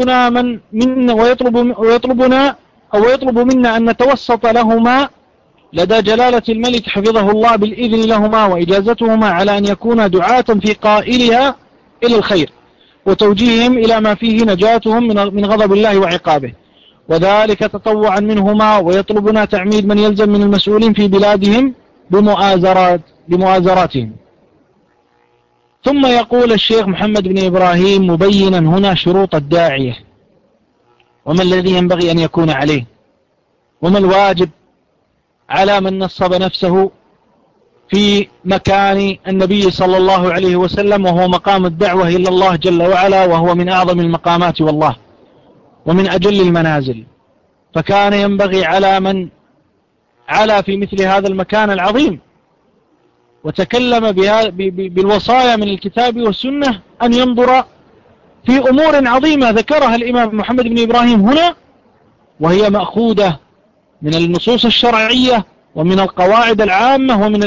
Speaker 1: ويطلب منا أن نتوسط لهما لدى جلالة الملك حفظه الله بالإذن لهما وإجازتهما على أن يكون دعاة في قائلها إلى الخير وتوجيههم إلى ما فيه نجاتهم من غضب الله وعقابه، وذلك تطوعا منهما. ويطلبنا تعميد من يلزم من المسؤولين في بلادهم بمؤازراتهم. ثم يقول الشيخ محمد بن إبراهيم مبينا هنا شروط الداعية وما الذي ينبغي أن يكون عليه، وما الواجب على من نصب نفسه في مكان النبي صلى الله عليه وسلم، وهو مقام الدعوة إلى الله جل وعلا، وهو من أعظم المقامات والله ومن أجل المنازل. فكان ينبغي على من علا في مثل هذا المكان العظيم وتكلم بالوصايا من الكتاب والسنة أن ينظر في أمور عظيمة ذكرها الإمام محمد بن إبراهيم هنا، وهي مأخوذة من النصوص الشرعية ومن القواعد العامة ومن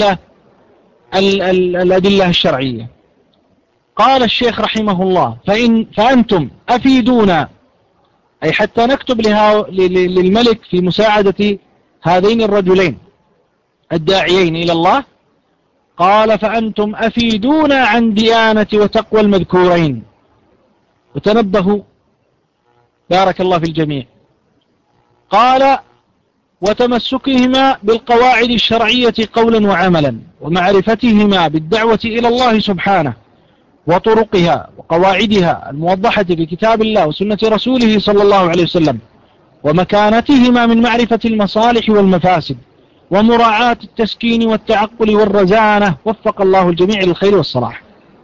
Speaker 1: الأدلة الشرعية. قال الشيخ رحمه الله فأنتم أفيدونا، أي حتى نكتب للملك في مساعدة هذين الرجلين الداعيين إلى الله. قال فأنتم أفيدونا عن ديانة وتقوى المذكورين. وتنبهوا بارك الله في الجميع. قال وتمسكهما بالقواعد الشرعية قولا وعملا، ومعرفتهما بالدعوة إلى الله سبحانه وطرقها وقواعدها الموضحة في كتاب الله وسنة رسوله صلى الله عليه وسلم، ومكانتهما من معرفة المصالح والمفاسد ومراعاة التسكين والتعقل والرزانة. وفق الله الجميع للخير والصلاح.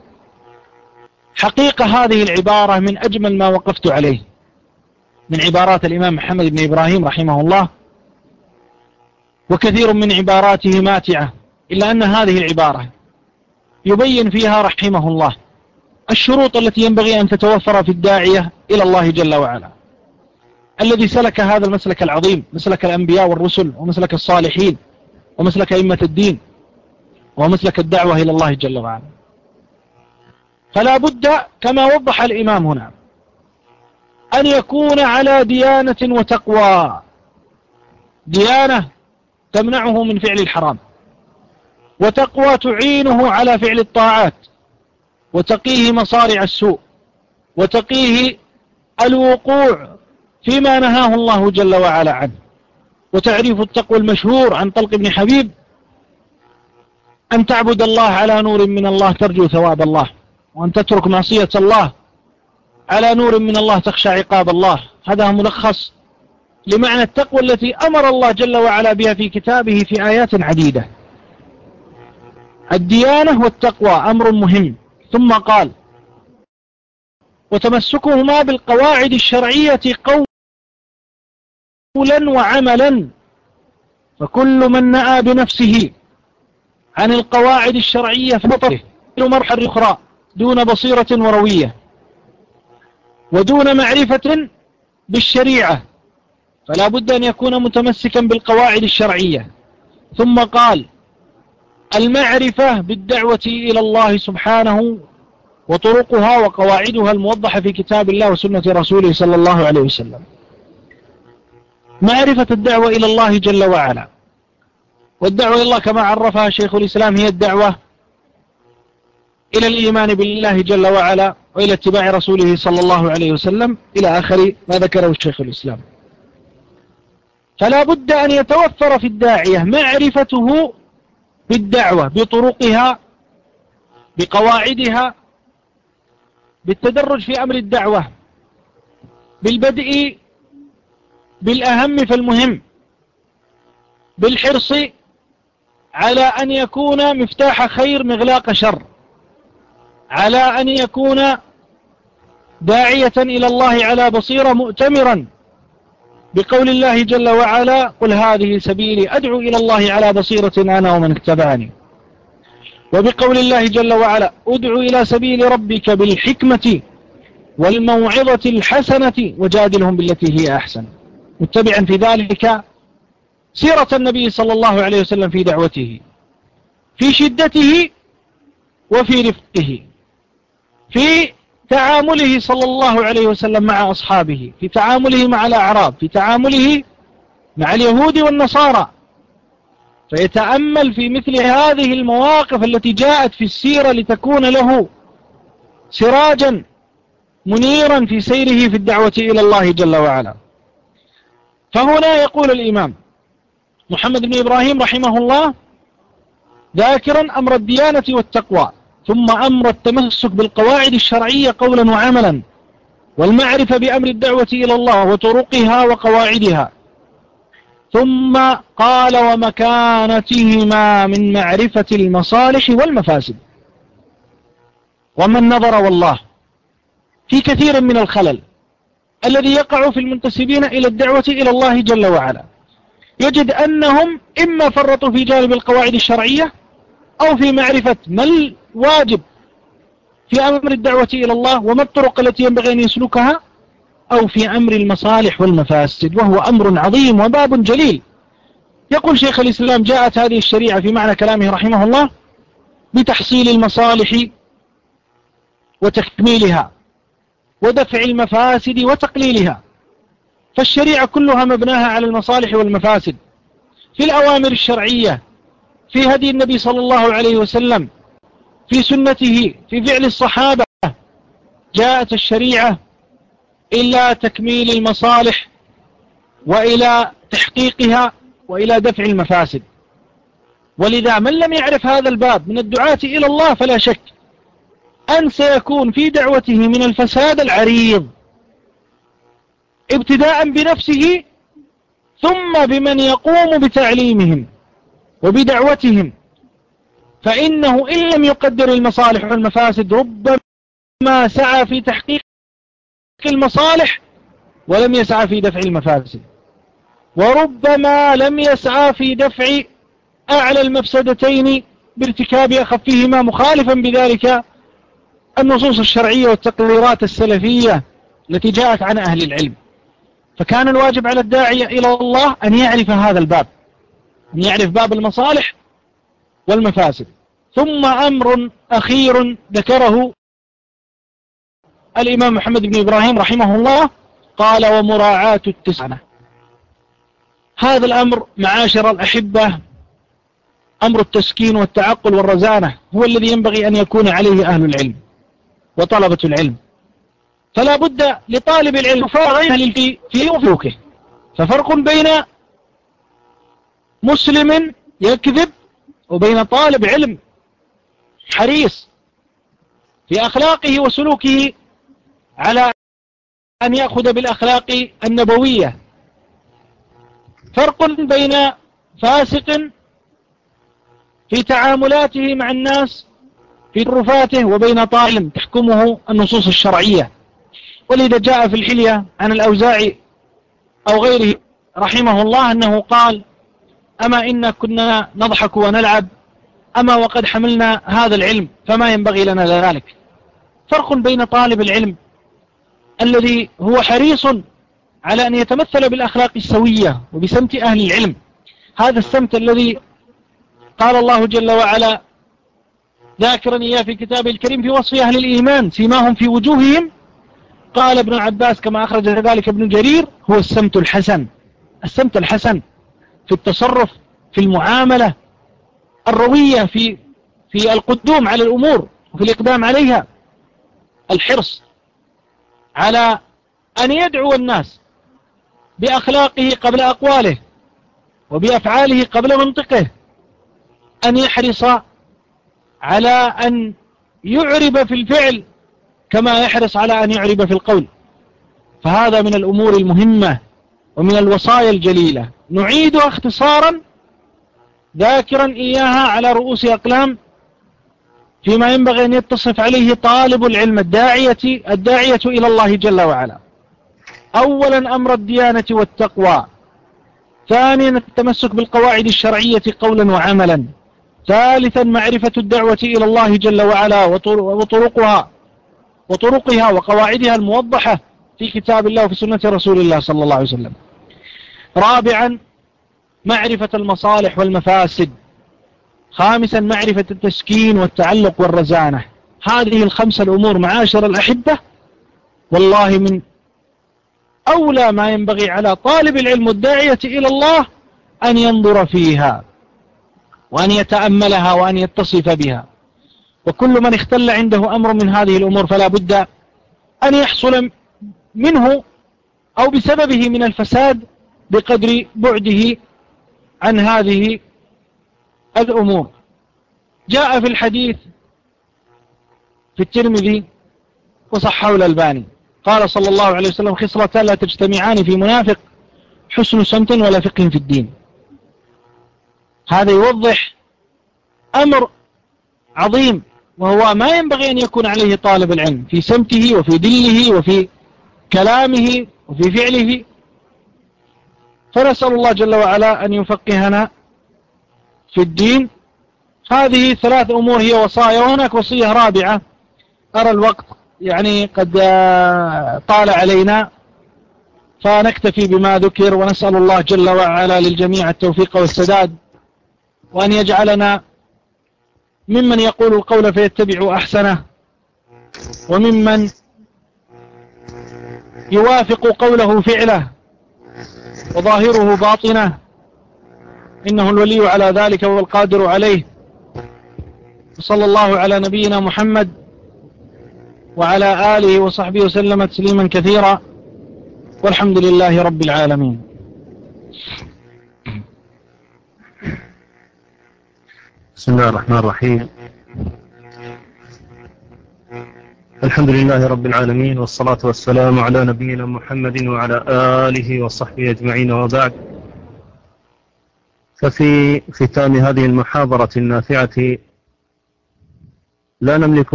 Speaker 1: حقيقة هذه العبارة من أجمل ما وقفت عليه من عبارات الإمام محمد بن إبراهيم رحمه الله، وكثير من عباراته ماتعة، إلا أن هذه العبارة يبين فيها رحمه الله الشروط التي ينبغي أن تتوفر في الداعية إلى الله جل وعلا، الذي سلك هذا المسلك العظيم، مسلك الأنبياء والرسل ومسلك الصالحين ومسلك أئمة الدين ومسلك الدعوة إلى الله جل وعلا. فلا بد كما وضح الإمام هنا أن يكون على ديانة وتقوى، ديانة تمنعه من فعل الحرام، وتقوى تعينه على فعل الطاعات، وتقيه مصارع السوء، وتقيه الوقوع فيما نهاه الله جل وعلا عنه. وتعريف التقوى المشهور عن طلق بن حبيب أن تعبد الله على نور من الله ترجو ثواب الله، وأن تترك معصية الله على نور من الله تخشى عقاب الله. هذا ملخص لمعنى التقوى التي أمر الله جل وعلا بها في كتابه في آيات عديدة. الديانة والتقوى أمر مهم. ثم قال وتمسكهما بالقواعد الشرعية قولا وعملا، فكل من نأى بنفسه عن القواعد الشرعية فبطره مرحلة أخرى دون بصيرة وروية ودون معرفة بالشريعة، فلا بد أن يكون متمسكا بالقواعد الشرعية. ثم قال المعرفة بالدعوة إلى الله سبحانه وطرقها وقواعدها الموضحة في كتاب الله وسنة رسوله صلى الله عليه وسلم. معرفة الدعوة إلى الله جل وعلا، والدعوة إلى الله كما عرفها شيخ الإسلام هي الدعوة إلى الإيمان بالله جل وعلا وإلى اتباع رسوله صلى الله عليه وسلم إلى آخر ما ذكره الشيخ الإسلام. فلا بد أن يتوفر في الداعية معرفته بالدعوة بطرقها بقواعدها، بالتدرج في أمر الدعوة، بالبدء بالأهم فالمهم، بالحرص على أن يكون مفتاح خير مغلاق شر، على أن يكون داعية إلى الله على بصيرة مؤتمرا بقول الله جل وعلا قل هذه سبيلي أدعو إلى الله على بصيرة أنا ومن اتبعني، وبقول الله جل وعلا ادعو إلى سبيل ربك بالحكمة والموعظة الحسنة وجادلهم بالتي هي أحسن، متبعا في ذلك سيرة النبي صلى الله عليه وسلم في دعوته في شدته وفي رفقه، في تعامله صلى الله عليه وسلم مع أصحابه، في تعامله مع الأعراب، في تعامله مع اليهود والنصارى، فيتأمل في مثل هذه المواقف التي جاءت في السيرة لتكون له سراجا منيرا في سيره في الدعوة إلى الله جل وعلا. فهنا يقول الإمام محمد بن إبراهيم رحمه الله ذاكرا أمر الديانة والتقوى، ثم أمر التمسك بالقواعد الشرعية قولا وعملا، والمعرفة بأمر الدعوة إلى الله وطرقها وقواعدها، ثم قال ومكانتهما من معرفة المصالح والمفاسد. ومن نظر والله في كثير من الخلل الذي يقع في المنتسبين إلى الدعوة إلى الله جل وعلا، يجد أنهم إما فرطوا في جانب القواعد الشرعية، أو في معرفة ما الواجب في أمر الدعوة إلى الله وما الطرق التي ينبغي أن يسلكها، أو في أمر المصالح والمفاسد، وهو أمر عظيم وباب جليل. يقول شيخ الإسلام جاءت هذه الشريعة في معنى كلامه رحمه الله بتحصيل المصالح وتكميلها، ودفع المفاسد وتقليلها. فالشريعة كلها مبناها على المصالح والمفاسد في الأوامر الشرعية، في هدي النبي صلى الله عليه وسلم، في سنته، في فعل الصحابة. جاءت الشريعة إلى تكميل المصالح وإلى تحقيقها وإلى دفع المفاسد. ولذا من لم يعرف هذا الباب من الدعاة إلى الله فلا شك أن سيكون في دعوته من الفساد العريض، ابتداء بنفسه ثم بمن يقوم بتعليمهم وبدعوتهم. فإنه إن لم يقدر المصالح والمفاسد ربما سعى في تحقيق المصالح ولم يسعى في دفع المفاسد، وربما لم يسعى في دفع أعلى المفسدتين بارتكاب أخفهما، مخالفا بذلك النصوص الشرعية والتقريرات السلفية التي جاءت عن أهل العلم. فكان الواجب على الداعية إلى الله أن يعرف هذا الباب، أن يعرف باب المصالح والمفاسد. ثم أمر أخير ذكره الإمام محمد بن إبراهيم رحمه الله، قال ومراعاة التسعنة. هذا الأمر معاشر الأحبة أمر التسكين والتعقل والرزانة هو الذي ينبغي أن يكون عليه أهل العلم وطلبة العلم. فلا بد لطالب العلم فغير في وفوكه. ففرق بين مسلم يكذب وبين طالب علم حريص في أخلاقه وسلوكه على أن يأخذ بالأخلاق النبوية. فرق بين فاسق في تعاملاته مع الناس في تصرفاته وبين طالب تحكمه النصوص الشرعية. ولذا جاء في الحلية عن الأوزاعي أو غيره رحمه الله أنه قال أما إنا كنا نضحك ونلعب، أما وقد حملنا هذا العلم فما ينبغي لنا ذلك. فرق بين طالب العلم الذي هو حريص على أن يتمثل بالأخلاق السوية وبسمت أهل العلم، هذا السمت الذي قال الله جل وعلا ذاكرا إياه في كتابه الكريم في وصف أهل الإيمان سيماهم في وجوههم، قال ابن عباس كما أخرج ذلك ابن جرير هو السمت الحسن. السمت الحسن في التصرف، في المعاملة الروية، في القدوم على الأمور وفي الإقدام عليها، الحرص على أن يدعو الناس بأخلاقه قبل أقواله وبأفعاله قبل منطقه، أن يحرص على أن يعرب في الفعل كما يحرص على أن يعرب في القول. فهذا من الأمور المهمة ومن الوصايا الجليلة، نعيدها اختصارا ذاكرا إياها على رؤوس أقلام فيما ينبغي أن يتصف عليه طالب العلم الداعية إلى الله جل وعلا. أولا أمر الديانة والتقوى، ثانيا التمسك بالقواعد الشرعية قولا وعملا، ثالثا معرفة الدعوة إلى الله جل وعلا وطرقها وقواعدها الموضحة في كتاب الله وفي سنة رسول الله صلى الله عليه وسلم، رابعا معرفة المصالح والمفاسد، خامسا معرفة التسكين والتعلق والرزانة، هذه الخمسة الأمور معاشر الأحبة والله من أولى ما ينبغي على طالب العلم الداعية إلى الله أن ينظر فيها وأن يتأملها وأن يتصف بها. وكل من اختل عنده أمر من هذه الأمور فلا بد أن يحصل منه أو بسببه من الفساد بقدر بعده عن هذه الأمور. جاء في الحديث في الترمذي وصححه الألباني قال صلى الله عليه وسلم: خصلتان لا تجتمعان في منافق: حسن سمت ولا فقه في الدين. هذا يوضح أمر عظيم، وهو ما ينبغي أن يكون عليه طالب العلم في سمته وفي دله وفي كلامه وفي فعله. فنسأل الله جل وعلا أن يفقهنا في الدين. هذه ثلاث أمور هي وصايا، وهناك وصية رابعة أرى الوقت يعني قد طال علينا، فنكتفي بما ذكر، ونسأل الله جل وعلا للجميع التوفيق والسداد، وأن يجعلنا ممن يقول القول فيتبع أحسنه، وممن يوافق قوله فعله وظاهره باطنه، إنه الولي على ذلك والقادر عليه. وصلى الله على نبينا محمد وعلى آله وصحبه وسلم تسليما كثيرا، والحمد لله رب العالمين.
Speaker 2: بسم الله الرحمن الرحيم. الحمد لله رب العالمين، والصلاة والسلام على نبينا محمد وعلى آله وصحبه أجمعين، وبعد. ففي ختام هذه المحاضرة النافعة لا نملك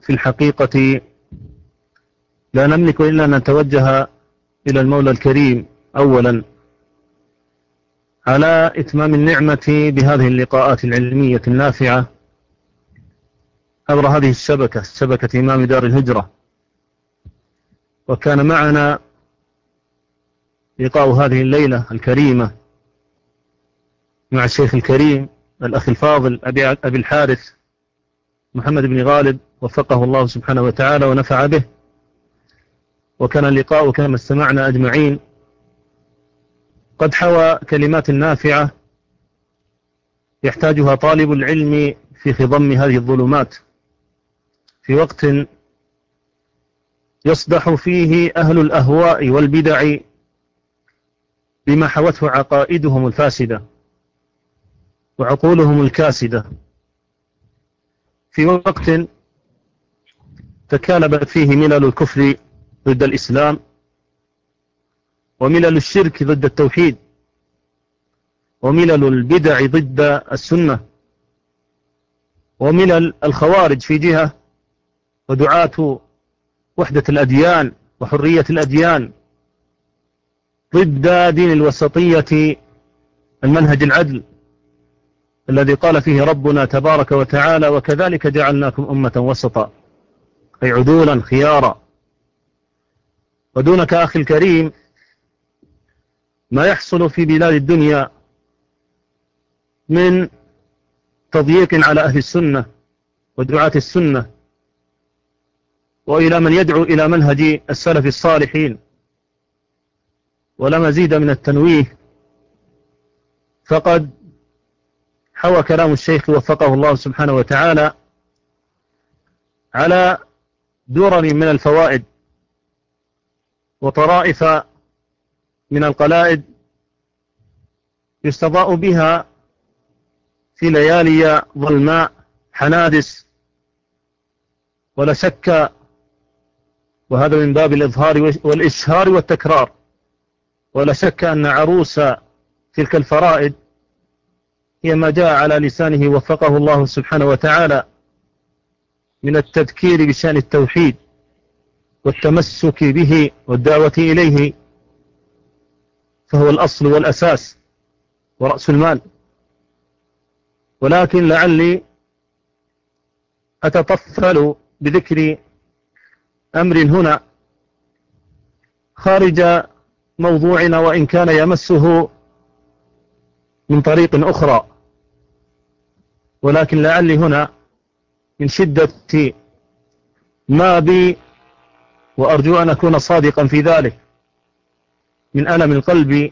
Speaker 2: إلا أن نتوجه إلى المولى الكريم أولا على إتمام النعمة بهذه اللقاءات العلمية النافعة عبر هذه شبكة إمام دار الهجرة. وكان معنا لقاء هذه الليلة الكريمة مع الشيخ الكريم الأخ الفاضل أبي الحارث محمد بن غالب، وفقه الله سبحانه وتعالى ونفع به. وكان اللقاء كما استمعنا أجمعين قد حوى كلمات نافعة يحتاجها طالب العلم في خضم هذه الظلمات، في وقت يصدح فيه أهل الأهواء والبدع بما حوته عقائدهم الفاسدة وعقولهم الكاسدة، في وقت تكالبت فيه ملل الكفر ضد الإسلام، وملل الشرك ضد التوحيد، وملل البدع ضد السنة، وملل الخوارج في جهة، ودعاة وحدة الأديان وحرية الأديان ضد دين الوسطية، المنهج العدل الذي قال فيه ربنا تبارك وتعالى: وكذلك جعلناكم أمة وسطا، أي عدولا خيارا. ودونك أخي الكريم ما يحصل في بلاد الدنيا من تضييق على أهل السنة ودعاة السنة، وإلى من يدعو إلى منهج السلف الصالحين، ولا مزيد من التنويه. فقد حوى كلام الشيخ وفقه الله سبحانه وتعالى على درر من الفوائد وطرائف من القلائد يستضاء بها في ليالي ظلماء حنادس. ولا شك، وهذا من باب الإظهار والإشهار والتكرار، ولا شك أن عروس تلك الفرائد هي ما جاء على لسانه وفقه الله سبحانه وتعالى من التذكير بشأن التوحيد والتمسك به والدعوة إليه، فهو الأصل والأساس ورأس المال. ولكن لعلي أتطفل بذكر أمر هنا خارج موضوعنا، وإن كان يمسه من طريق أخرى، ولكن لعلي هنا من شدة ما بي، وأرجو أن أكون صادقا في ذلك، من ألم القلب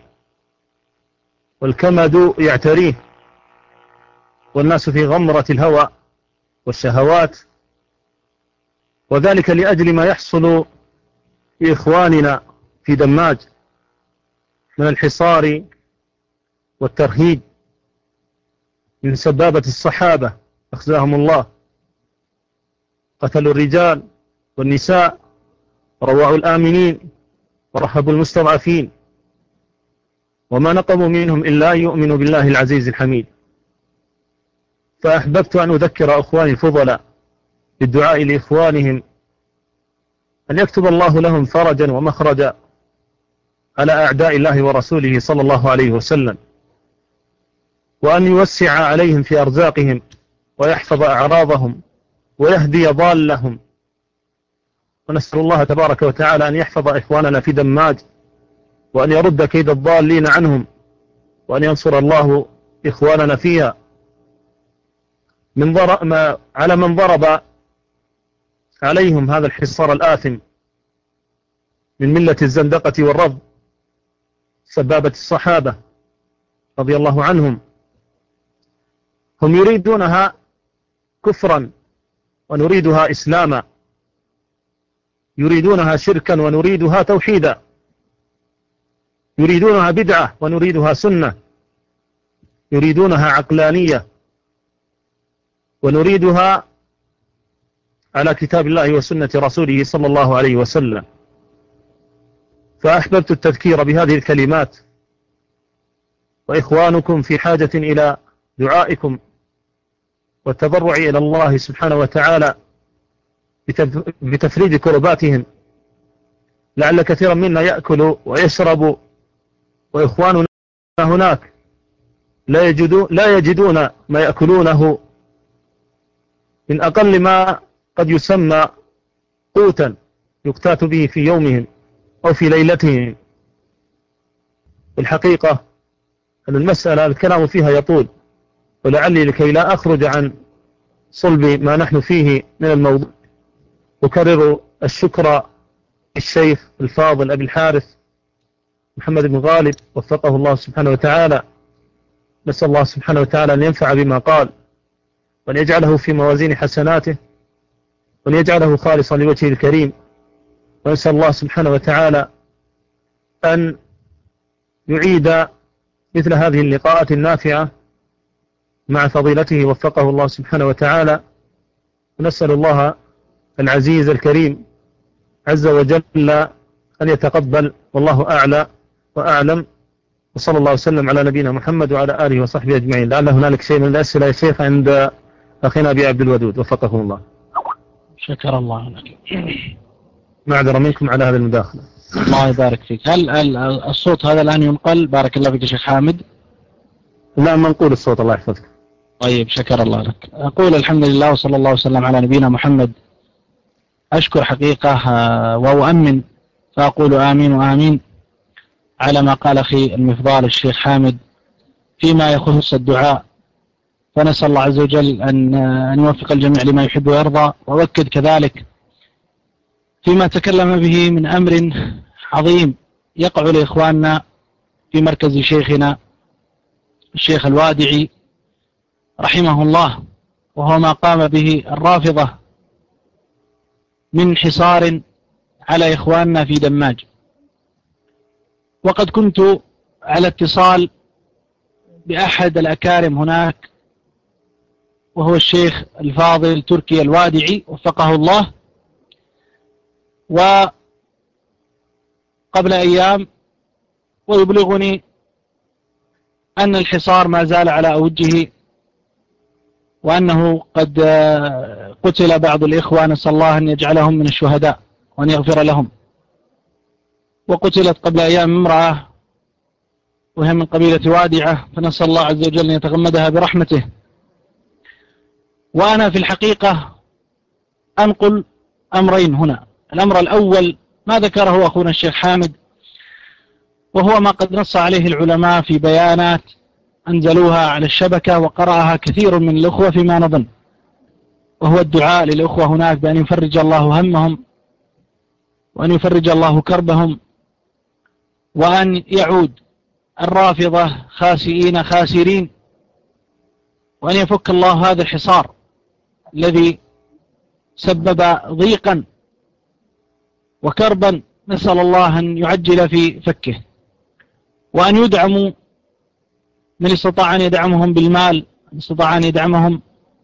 Speaker 2: والكمد يعتريه، والناس في غمرة الهوى والشهوات، وذلك لأجل ما يحصل لإخواننا في دماج من الحصار والترهيب من سبابة الصحابة أخزاهم الله، قتلوا الرجال والنساء، روعوا الآمنين، ورحبوا المستضعفين، وما نقموا منهم إلا أن يؤمنوا بالله العزيز الحميد. فأحببت أن أذكر أخواني الفضلاء بالدعاء لإخوانهم أن يكتب الله لهم فرجا ومخرجا على أعداء الله ورسوله صلى الله عليه وسلم، وأن يوسع عليهم في أرزاقهم، ويحفظ أعراضهم، ويهدي ضالهم. ونسأل الله تبارك وتعالى أن يحفظ إخواننا في دماج، وأن يرد كيد الضالين عنهم، وأن ينصر الله إخواننا فيها على من ضرب عليهم هذا الحصار الآثم من ملة الزندقة والرفض، سبابة الصحابة رضي الله عنهم. هم يريدونها كفرا ونريدها إسلاما، يريدونها شركا ونريدها توحيدا، يريدونها بدعة ونريدها سنة، يريدونها عقلانية ونريدها على كتاب الله وسنة رسوله صلى الله عليه وسلم. فأحببت التذكير بهذه الكلمات، وإخوانكم في حاجة إلى دعائكم والتضرع إلى الله سبحانه وتعالى بتفريج كرباتهم، لعل كثيرا منا يأكل ويشرب، وإخواننا هناك لا يجدون ما يأكلونه من أقل ما قد يسمى قوتا يقتات به في يومهم أو في ليلتهم. الحقيقة أن المسألة الكلام فيها يطول، ولعلي لكي لا أخرج عن صلب ما نحن فيه من الموضوع أكرر الشكر للشيخ الفاضل أبي الحارث محمد بن غالب وفقه الله سبحانه وتعالى. نسأل الله سبحانه وتعالى أن ينفع بما قال، وأن يجعله في موازين حسناته، وأن يجعله خالصا لوجهه الكريم. ونسأل الله سبحانه وتعالى أن يعيد مثل هذه اللقاءات النافعة مع فضيلته وفقه الله سبحانه وتعالى. ونسأل الله العزيز الكريم عز وجل أن يتقبل، والله أعلى وأعلم. وصلى الله وسلم على نبينا محمد وعلى آله وصحبه أجمعين. لعل هنالك شيء من الأسئلة يا شيخ عند أخينا أبي عبد الودود وفقه الله.
Speaker 1: شكر الله لك.
Speaker 2: معذرة منكم على هذا المداخلة.
Speaker 1: الله يبارك فيك. هل الصوت هذا الآن ينقل؟ بارك الله فيك يا شيخ حامد.
Speaker 2: لا، منقول الصوت، الله يحفظك.
Speaker 1: طيب، شكر الله لك. أقول الحمد لله وصلى الله وسلم على نبينا محمد. أشكر حقيقة وأؤمن، فأقول آمين وآمين على ما قال أخي المفضال الشيخ حامد فيما يخص الدعاء. فنسأل الله عز وجل أن يوفق الجميع لما يحب ويرضى. وأؤكد كذلك فيما تكلم به من أمر عظيم يقع لإخواننا في مركز شيخنا الشيخ الوادعي رحمه الله، وهو ما قام به الرافضة من حصار على إخواننا في دماج. وقد كنت على اتصال بأحد الأكارم هناك، وهو الشيخ الفاضل تركي الوادعي وفقه الله، وقبل أيام ويبلغني أن الحصار ما زال على أوجه، وأنه قد قتل بعض الإخوة، نسأل الله أن يجعلهم من الشهداء وأن يغفر لهم. وقتلت قبل أيام امرأة وهي من قبيلة وادعة، فنسأل الله عز وجل أن يتغمدها برحمته. وأنا في الحقيقة أنقل أمرين هنا. الأمر الأول ما ذكره أخونا الشيخ حامد، وهو ما قد نص عليه العلماء في بيانات أنزلوها على الشبكة وقرأها كثير من الأخوة فيما نظن، وهو الدعاء للأخوة هناك بأن يفرج الله همهم وأن يفرج الله كربهم، وأن يعود الرافضة خاسئين خاسرين، وأن يفك الله هذا الحصار الذي سبب ضيقا وكربا، نسأل الله أن يعجل في فكه، وأن يدعموا من استطاع أن يدعمهم بالمال، من استطاع أن يدعمهم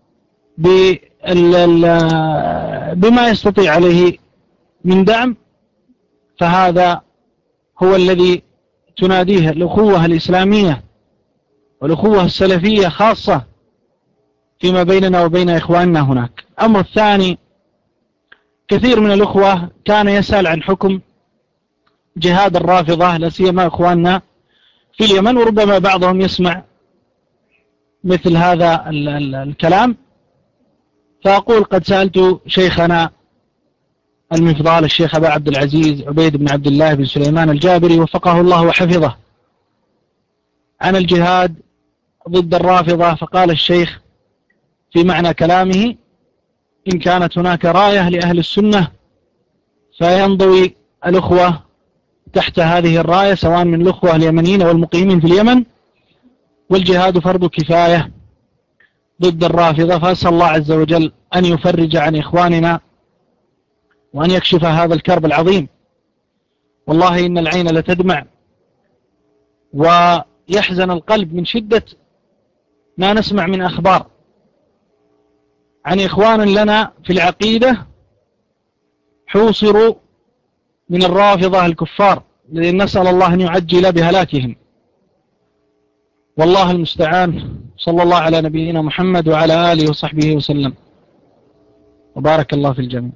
Speaker 1: بما يستطيع عليه من دعم، فهذا هو الذي تناديه الأخوة الإسلامية والأخوة السلفية خاصة فيما بيننا وبين إخواننا هناك. الأمر الثاني، كثير من الأخوة كان يسأل عن حكم جهاد الرافضة، لا سيما إخواننا في اليمن، وربما بعضهم يسمع مثل هذا الكلام، فأقول قد سألت شيخنا المفضال الشيخ أبا عبد العزيز عبيد بن عبد الله بن سليمان الجابري وفقه الله وحفظه عن الجهاد ضد الرافضة، فقال الشيخ في معنى كلامه: إن كانت هناك راية لأهل السنة فينضوي الأخوة تحت هذه الراية، سواء من الأخوة اليمنيين والمقيمين في اليمن، والجهاد فرض كفاية ضد الرافضة. فأسأل الله عز وجل أن يفرج عن إخواننا وأن يكشف هذا الكرب العظيم. والله إن العين لتدمع ويحزن القلب من شدة ما نسمع من أخبار عن إخوان لنا في العقيدة حوصروا من الرافضة الكفار، الذين نسأل الله أن يعجل بهلاكهم. والله المستعان. صلى الله على نبينا محمد وعلى آله وصحبه وسلم، وبارك الله في الجميع.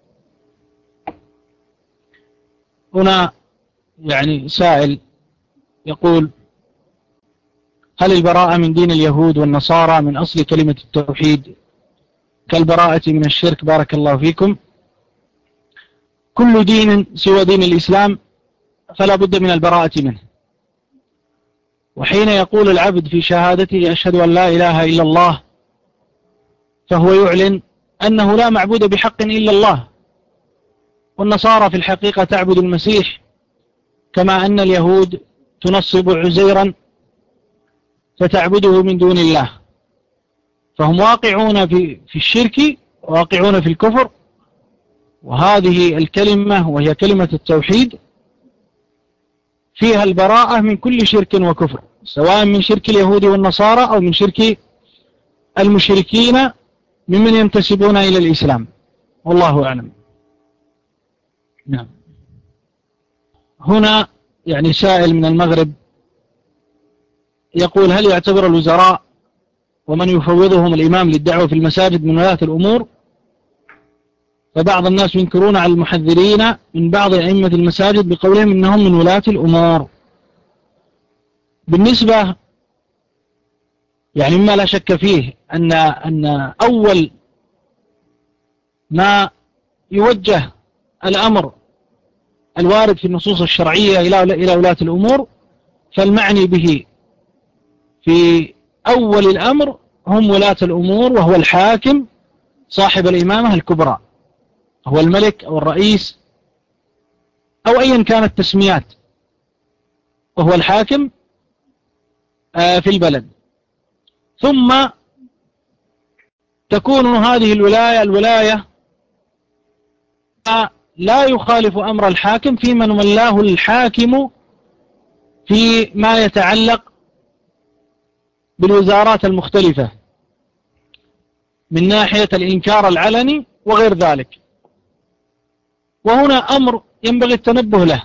Speaker 1: هنا سائل يقول: هل البراءة من دين اليهود والنصارى من أصل كلمة التوحيد كالبراءة من الشرك؟ بارك الله فيكم. كل دين سوى دين الإسلام فلا بد من البراءة منه، وحين يقول العبد في شهادته أشهد أن لا إله إلا الله فهو يعلن أنه لا معبود بحق إلا الله. والنصارى في الحقيقة تعبد المسيح، كما أن اليهود تنصب عزيرا فتعبده من دون الله، فهم واقعون في الشرك، واقعون في الكفر. وهذه الكلمة وهي كلمة التوحيد فيها البراءة من كل شرك وكفر، سواء من شرك اليهود والنصارى أو من شرك المشركين ممن ينتسبون إلى الإسلام، والله أعلم. نعم. هنا سائل من المغرب يقول: هل يعتبر الوزراء ومن يفوضهم الإمام للدعوة في المساجد من ولاة الأمور؟ فبعض الناس ينكرون على المحذرين من بعض أئمة المساجد بقولهم إنهم من ولاة الأمور. بالنسبة مما لا شك فيه أن أول ما يوجه الأمر الوارد في النصوص الشرعية إلى ولاة الأمور، فالمعني به في أول الأمر هم ولاة الأمور، وهو الحاكم صاحب الإمامة الكبرى، هو الملك أو الرئيس أو أيا كانت التسميات، وهو الحاكم في البلد. ثم تكون هذه الولاية لا يخالف أمر الحاكم في من ولاه الحاكم في ما يتعلق بالوزارات المختلفة من ناحية الإنكار العلني وغير ذلك. وهنا أمر ينبغي التنبه له،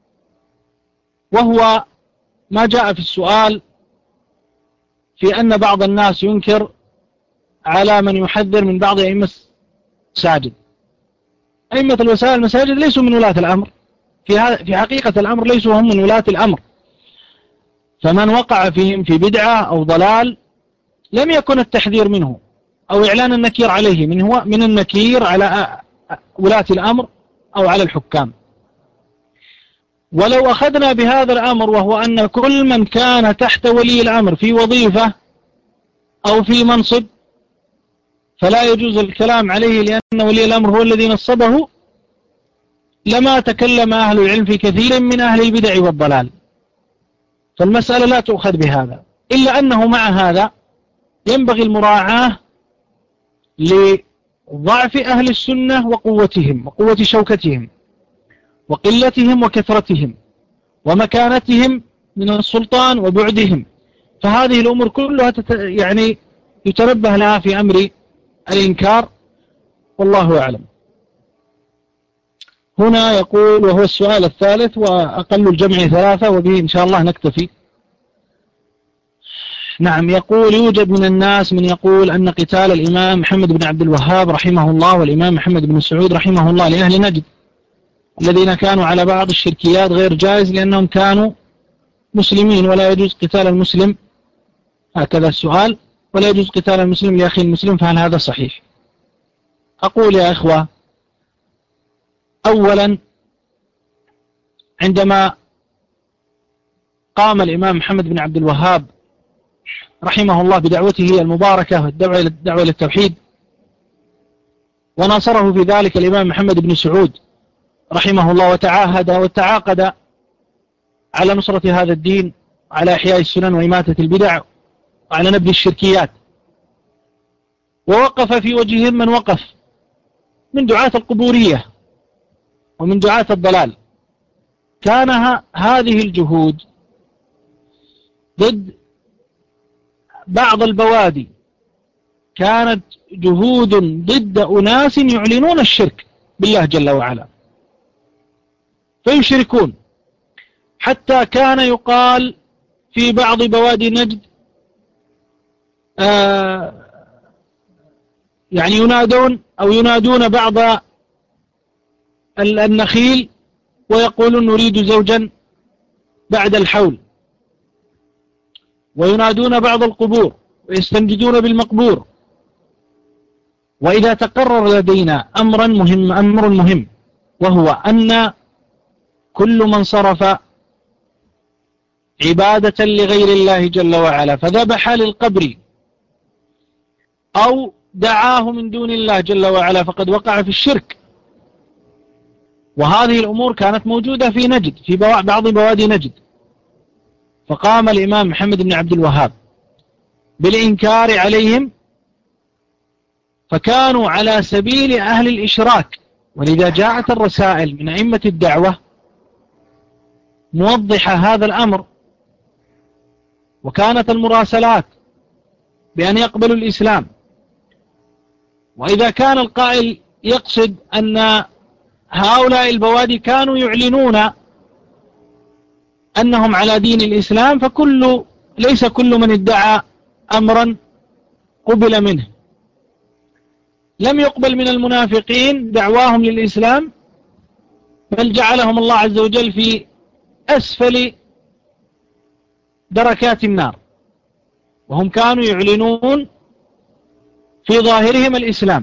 Speaker 1: وهو ما جاء في السؤال في أن بعض الناس ينكر على من يحذر من بعض أئمة المساجد. أئمة المساجد ليسوا من ولاة الأمر، في حقيقة الأمر ليسوا هم من ولاة الأمر، فمن وقع فيهم في بدعة أو ضلال لم يكن التحذير منه أو إعلان النكير عليه من النكير على ولاة الأمر أو على الحكام. ولو أخذنا بهذا الأمر، وهو أن كل من كان تحت ولي الأمر في وظيفة أو في منصب فلا يجوز الكلام عليه لأن ولي الأمر هو الذي نصبه، لما تكلم أهل العلم في كثير من أهل البدع والضلال. فالمسألة لا تؤخذ بهذا، إلا أنه مع هذا ينبغي المراعاة لضعف أهل السنة وقوتهم وقوة شوكتهم وقلتهم وكثرتهم ومكانتهم من السلطان وبعدهم. فهذه الأمور كلها يعني يتنبه لها في أمر الإنكار، والله أعلم. هنا يقول، وهو السؤال الثالث وأقل الجمع 3 وبه إن شاء الله نكتفي. نعم، يقول: يوجد من الناس من يقول أن قتال الإمام محمد بن عبد الوهاب رحمه الله والإمام محمد بن سعود رحمه الله لأهل نجد الذين كانوا على بعض الشركيات غير جائز لأنهم كانوا مسلمين، ولا يجوز قتال المسلم. هكذا السؤال: ولا يجوز قتال المسلم لأخي المسلم، فهل هذا صحيح؟ أقول يا إخوة، أولا عندما قام الإمام محمد بن عبد الوهاب رحمه الله بدعوته المباركة والدعوة للتوحيد، وناصره في ذلك الإمام محمد بن سعود رحمه الله، وتعاهد وتعاقد على نصرة هذا الدين، على إحياء السنن وإماتة البدع وعلى نبذ الشركيات، ووقف في وجههم من وقف من دعاة القبورية ومن دعاة الضلال. كان هذه الجهود ضد بعض البوادي، كانت جهود ضد أناس يعلنون الشرك بالله جل وعلا فيشركون، حتى كان يقال في بعض بوادي نجد يعني ينادون بعض النخيل ويقولون نريد زوجا بعد الحول، وينادون بعض القبور ويستنجدون بالمقبور. وإذا تقرر لدينا أمر مهم، وهو أن كل من صرف عبادة لغير الله جل وعلا فذبح للقبر أو دعاه من دون الله جل وعلا فقد وقع في الشرك. وهذه الأمور كانت موجودة في نجد، في بعض بوادي نجد. فقام الإمام محمد بن عبد الوهاب بالإنكار عليهم، فكانوا على سبيل أهل الإشراك. ولذا جاءت الرسائل من أئمة الدعوة موضحة هذا الأمر، وكانت المراسلات بأن يقبلوا الإسلام. وإذا كان القائل يقصد أن هؤلاء البوادي كانوا يعلنون أنهم على دين الإسلام، ليس كل من ادعى أمرا قبل منه. لم يقبل من المنافقين دعواهم للإسلام، بل جعلهم الله عز وجل في أسفل دركات النار، وهم كانوا يعلنون في ظاهرهم الإسلام.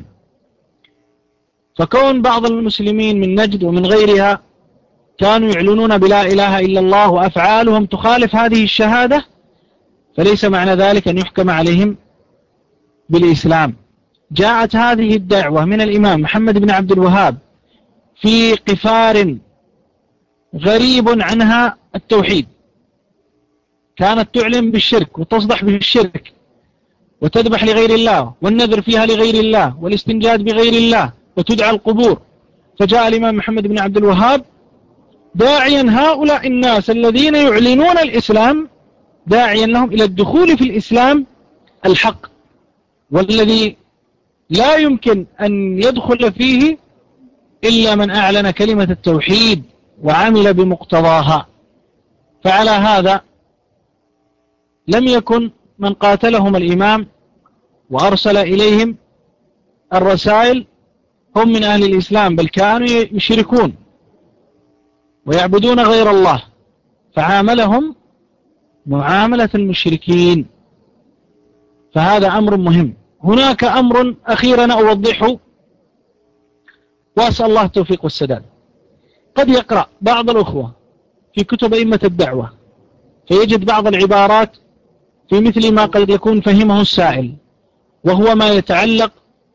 Speaker 1: فكون بعض المسلمين من نجد ومن غيرها كانوا يعلنون بلا إله إلا الله وأفعالهم تخالف هذه الشهادة، فليس معنى ذلك أن يحكم عليهم بالإسلام. جاءت هذه الدعوة من الإمام محمد بن عبد الوهاب في قفار غريب عنها التوحيد، كانت تعلن بالشرك وتصدح بالشرك وتذبح لغير الله والنذر فيها لغير الله والاستنجاد بغير الله وتدعى القبور. فجاء الإمام محمد بن عبد الوهاب داعيا هؤلاء الناس الذين يعلنون الإسلام، داعيا لهم إلى الدخول في الإسلام الحق، والذي لا يمكن أن يدخل فيه إلا من أعلن كلمة التوحيد وعمل بمقتضاها. فعلى هذا لم يكن من قاتلهم الإمام وأرسل إليهم الرسائل هم من أهل الإسلام، بل كانوا يشركون ويعبدون غير الله، فعاملهم معاملة المشركين. فهذا أمر مهم. هناك أمر أخيرا أوضحه وأسأل الله التوفيق والسداد. قد يقرأ بعض الأخوة في كتب أئمة الدعوة فيجد بعض العبارات في مثل ما قد يكون فهمه السائل، وهو ما يتعلق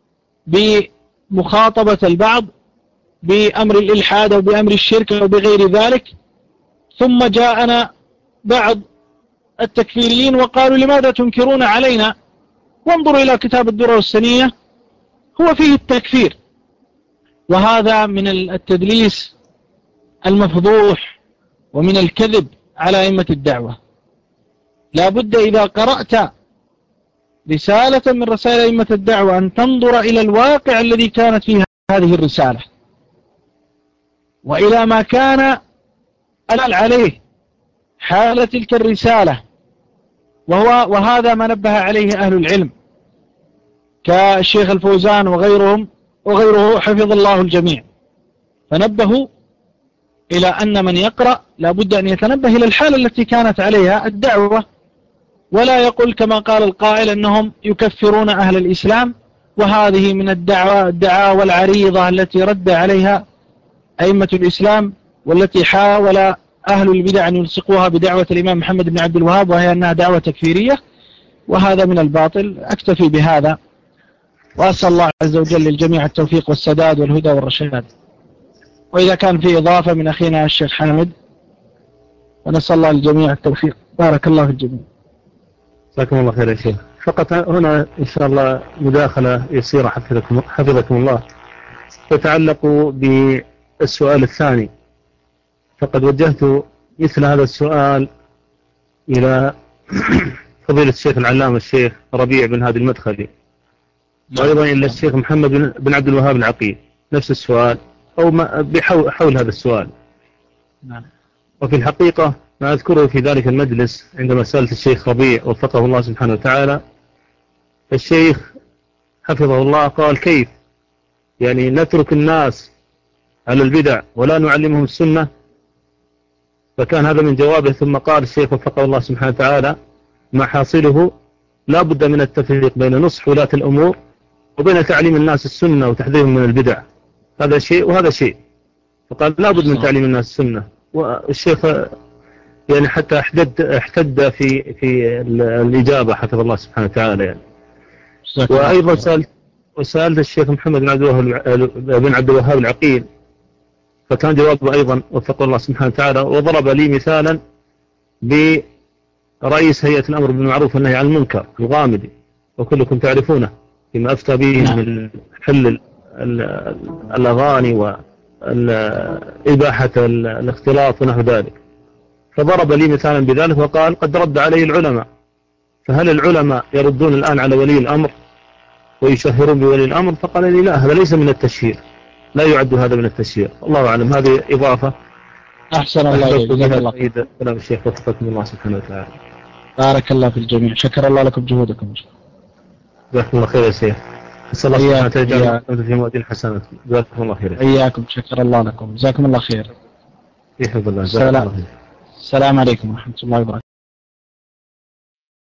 Speaker 1: بمخاطبة البعض بأمر الإلحاد أو بأمر الشرك أو بغير ذلك، ثم جاءنا بعض التكفيريين وقالوا لماذا تنكرون علينا؟ وانظروا إلى كتاب الدرر السنية هو فيه التكفير. وهذا من التدليس المفضوح ومن الكذب على أئمة الدعوة. لا بد إذا قرأت رسالة من رسائل أئمة الدعوة أن تنظر إلى الواقع الذي كانت فيه هذه الرسالة، وإلى ما كان ألال عليه حال تلك الرسالة، وهذا ما نبه عليه أهل العلم كالشيخ الفوزان وغيره حفظ الله الجميع، فنبهوا إلى أن من يقرأ لا بد أن يتنبه إلى الحالة التي كانت عليها الدعوة، ولا يقول كما قال القائل أنهم يكفرون أهل الإسلام، وهذه من الدعاوى العريضة التي رد عليها أئمة الإسلام، والتي حاول أهل البدع أن يلصقوها بدعوة الإمام محمد بن عبد الوهاب، وهي أنها دعوة تكفيرية، وهذا من الباطل. أكتفي بهذا، وأسأل الله عز وجل للجميع التوفيق والسداد والهدى والرشاد. وإذا كان في إضافة من أخينا الشيخ حامد، ونسأل الله للجميع التوفيق. بارك الله في الجميع.
Speaker 2: جزاكم الله خير يا شيخ. فقط هنا إن شاء الله مداخلة يسيرة حفظكم الله، تتعلق بالسؤال الثاني. فقد وجهت مثل هذا السؤال إلى فضيلة الشيخ العلامة الشيخ ربيع بن هادي المدخلي، وأيضا إلى الشيخ محمد بن عبد الوهاب العقيل، نفس السؤال أو حول هذا السؤال. وفي الحقيقة ما أذكره في ذلك المجلس عندما سألت الشيخ ربيع وفقه الله سبحانه وتعالى، الشيخ حفظه الله قال: كيف يعني نترك الناس على البدع ولا نعلمهم السنة؟ فكان هذا من جوابه. ثم قال الشيخ وفقه الله سبحانه وتعالى: ما حاصله لا بد من التفريق بين نصح ولاة الأمور وبين تعليم الناس السنة وتحذيرهم من البدع، هذا شيء وهذا شيء. فقال لا بد من تعليم الناس السنة. والشيخ يعني حتى احتد في الإجابة حفظ الله سبحانه وتعالى يعني. وأيضا سألت الشيخ محمد بن عبد الوهاب العقيل، فكان جوابه أيضا وفق الله سبحانه وتعالى، وضرب لي مثالا برئيس هيئة الأمر بالمعروف والنهي عن المنكر الغامدي، وكلكم تعرفونه فيما أفتى به من حل الأغاني وإباحة الاختلاط ونحو ذلك. فضرب لي مثالا بذلك وقال: قد رد عليه العلماء، فهل العلماء يردون الآن على ولي الأمر ويشهرون بولي الأمر؟ فقال لي: لا، هذا ليس من التشهير، لا يعد هذا من التشهير. الله أعلم. هذه إضافة
Speaker 1: أحسن الله إليك.
Speaker 2: كلام الشيخ وفقكم الله سبحانه وتعالى.
Speaker 1: بارك الله في الجميع. شكر الله لكم جهودكم.
Speaker 2: جزاكم الله خير يا شيخ. نسأل الله سبحانه وتعالى في موادين حسنات. جزاكم الله خير.
Speaker 1: إياكم. شكر الله لكم. جزاكم الله خير.
Speaker 2: يحفظ الله.
Speaker 1: السلام عليكم ورحمة الله وبركاته.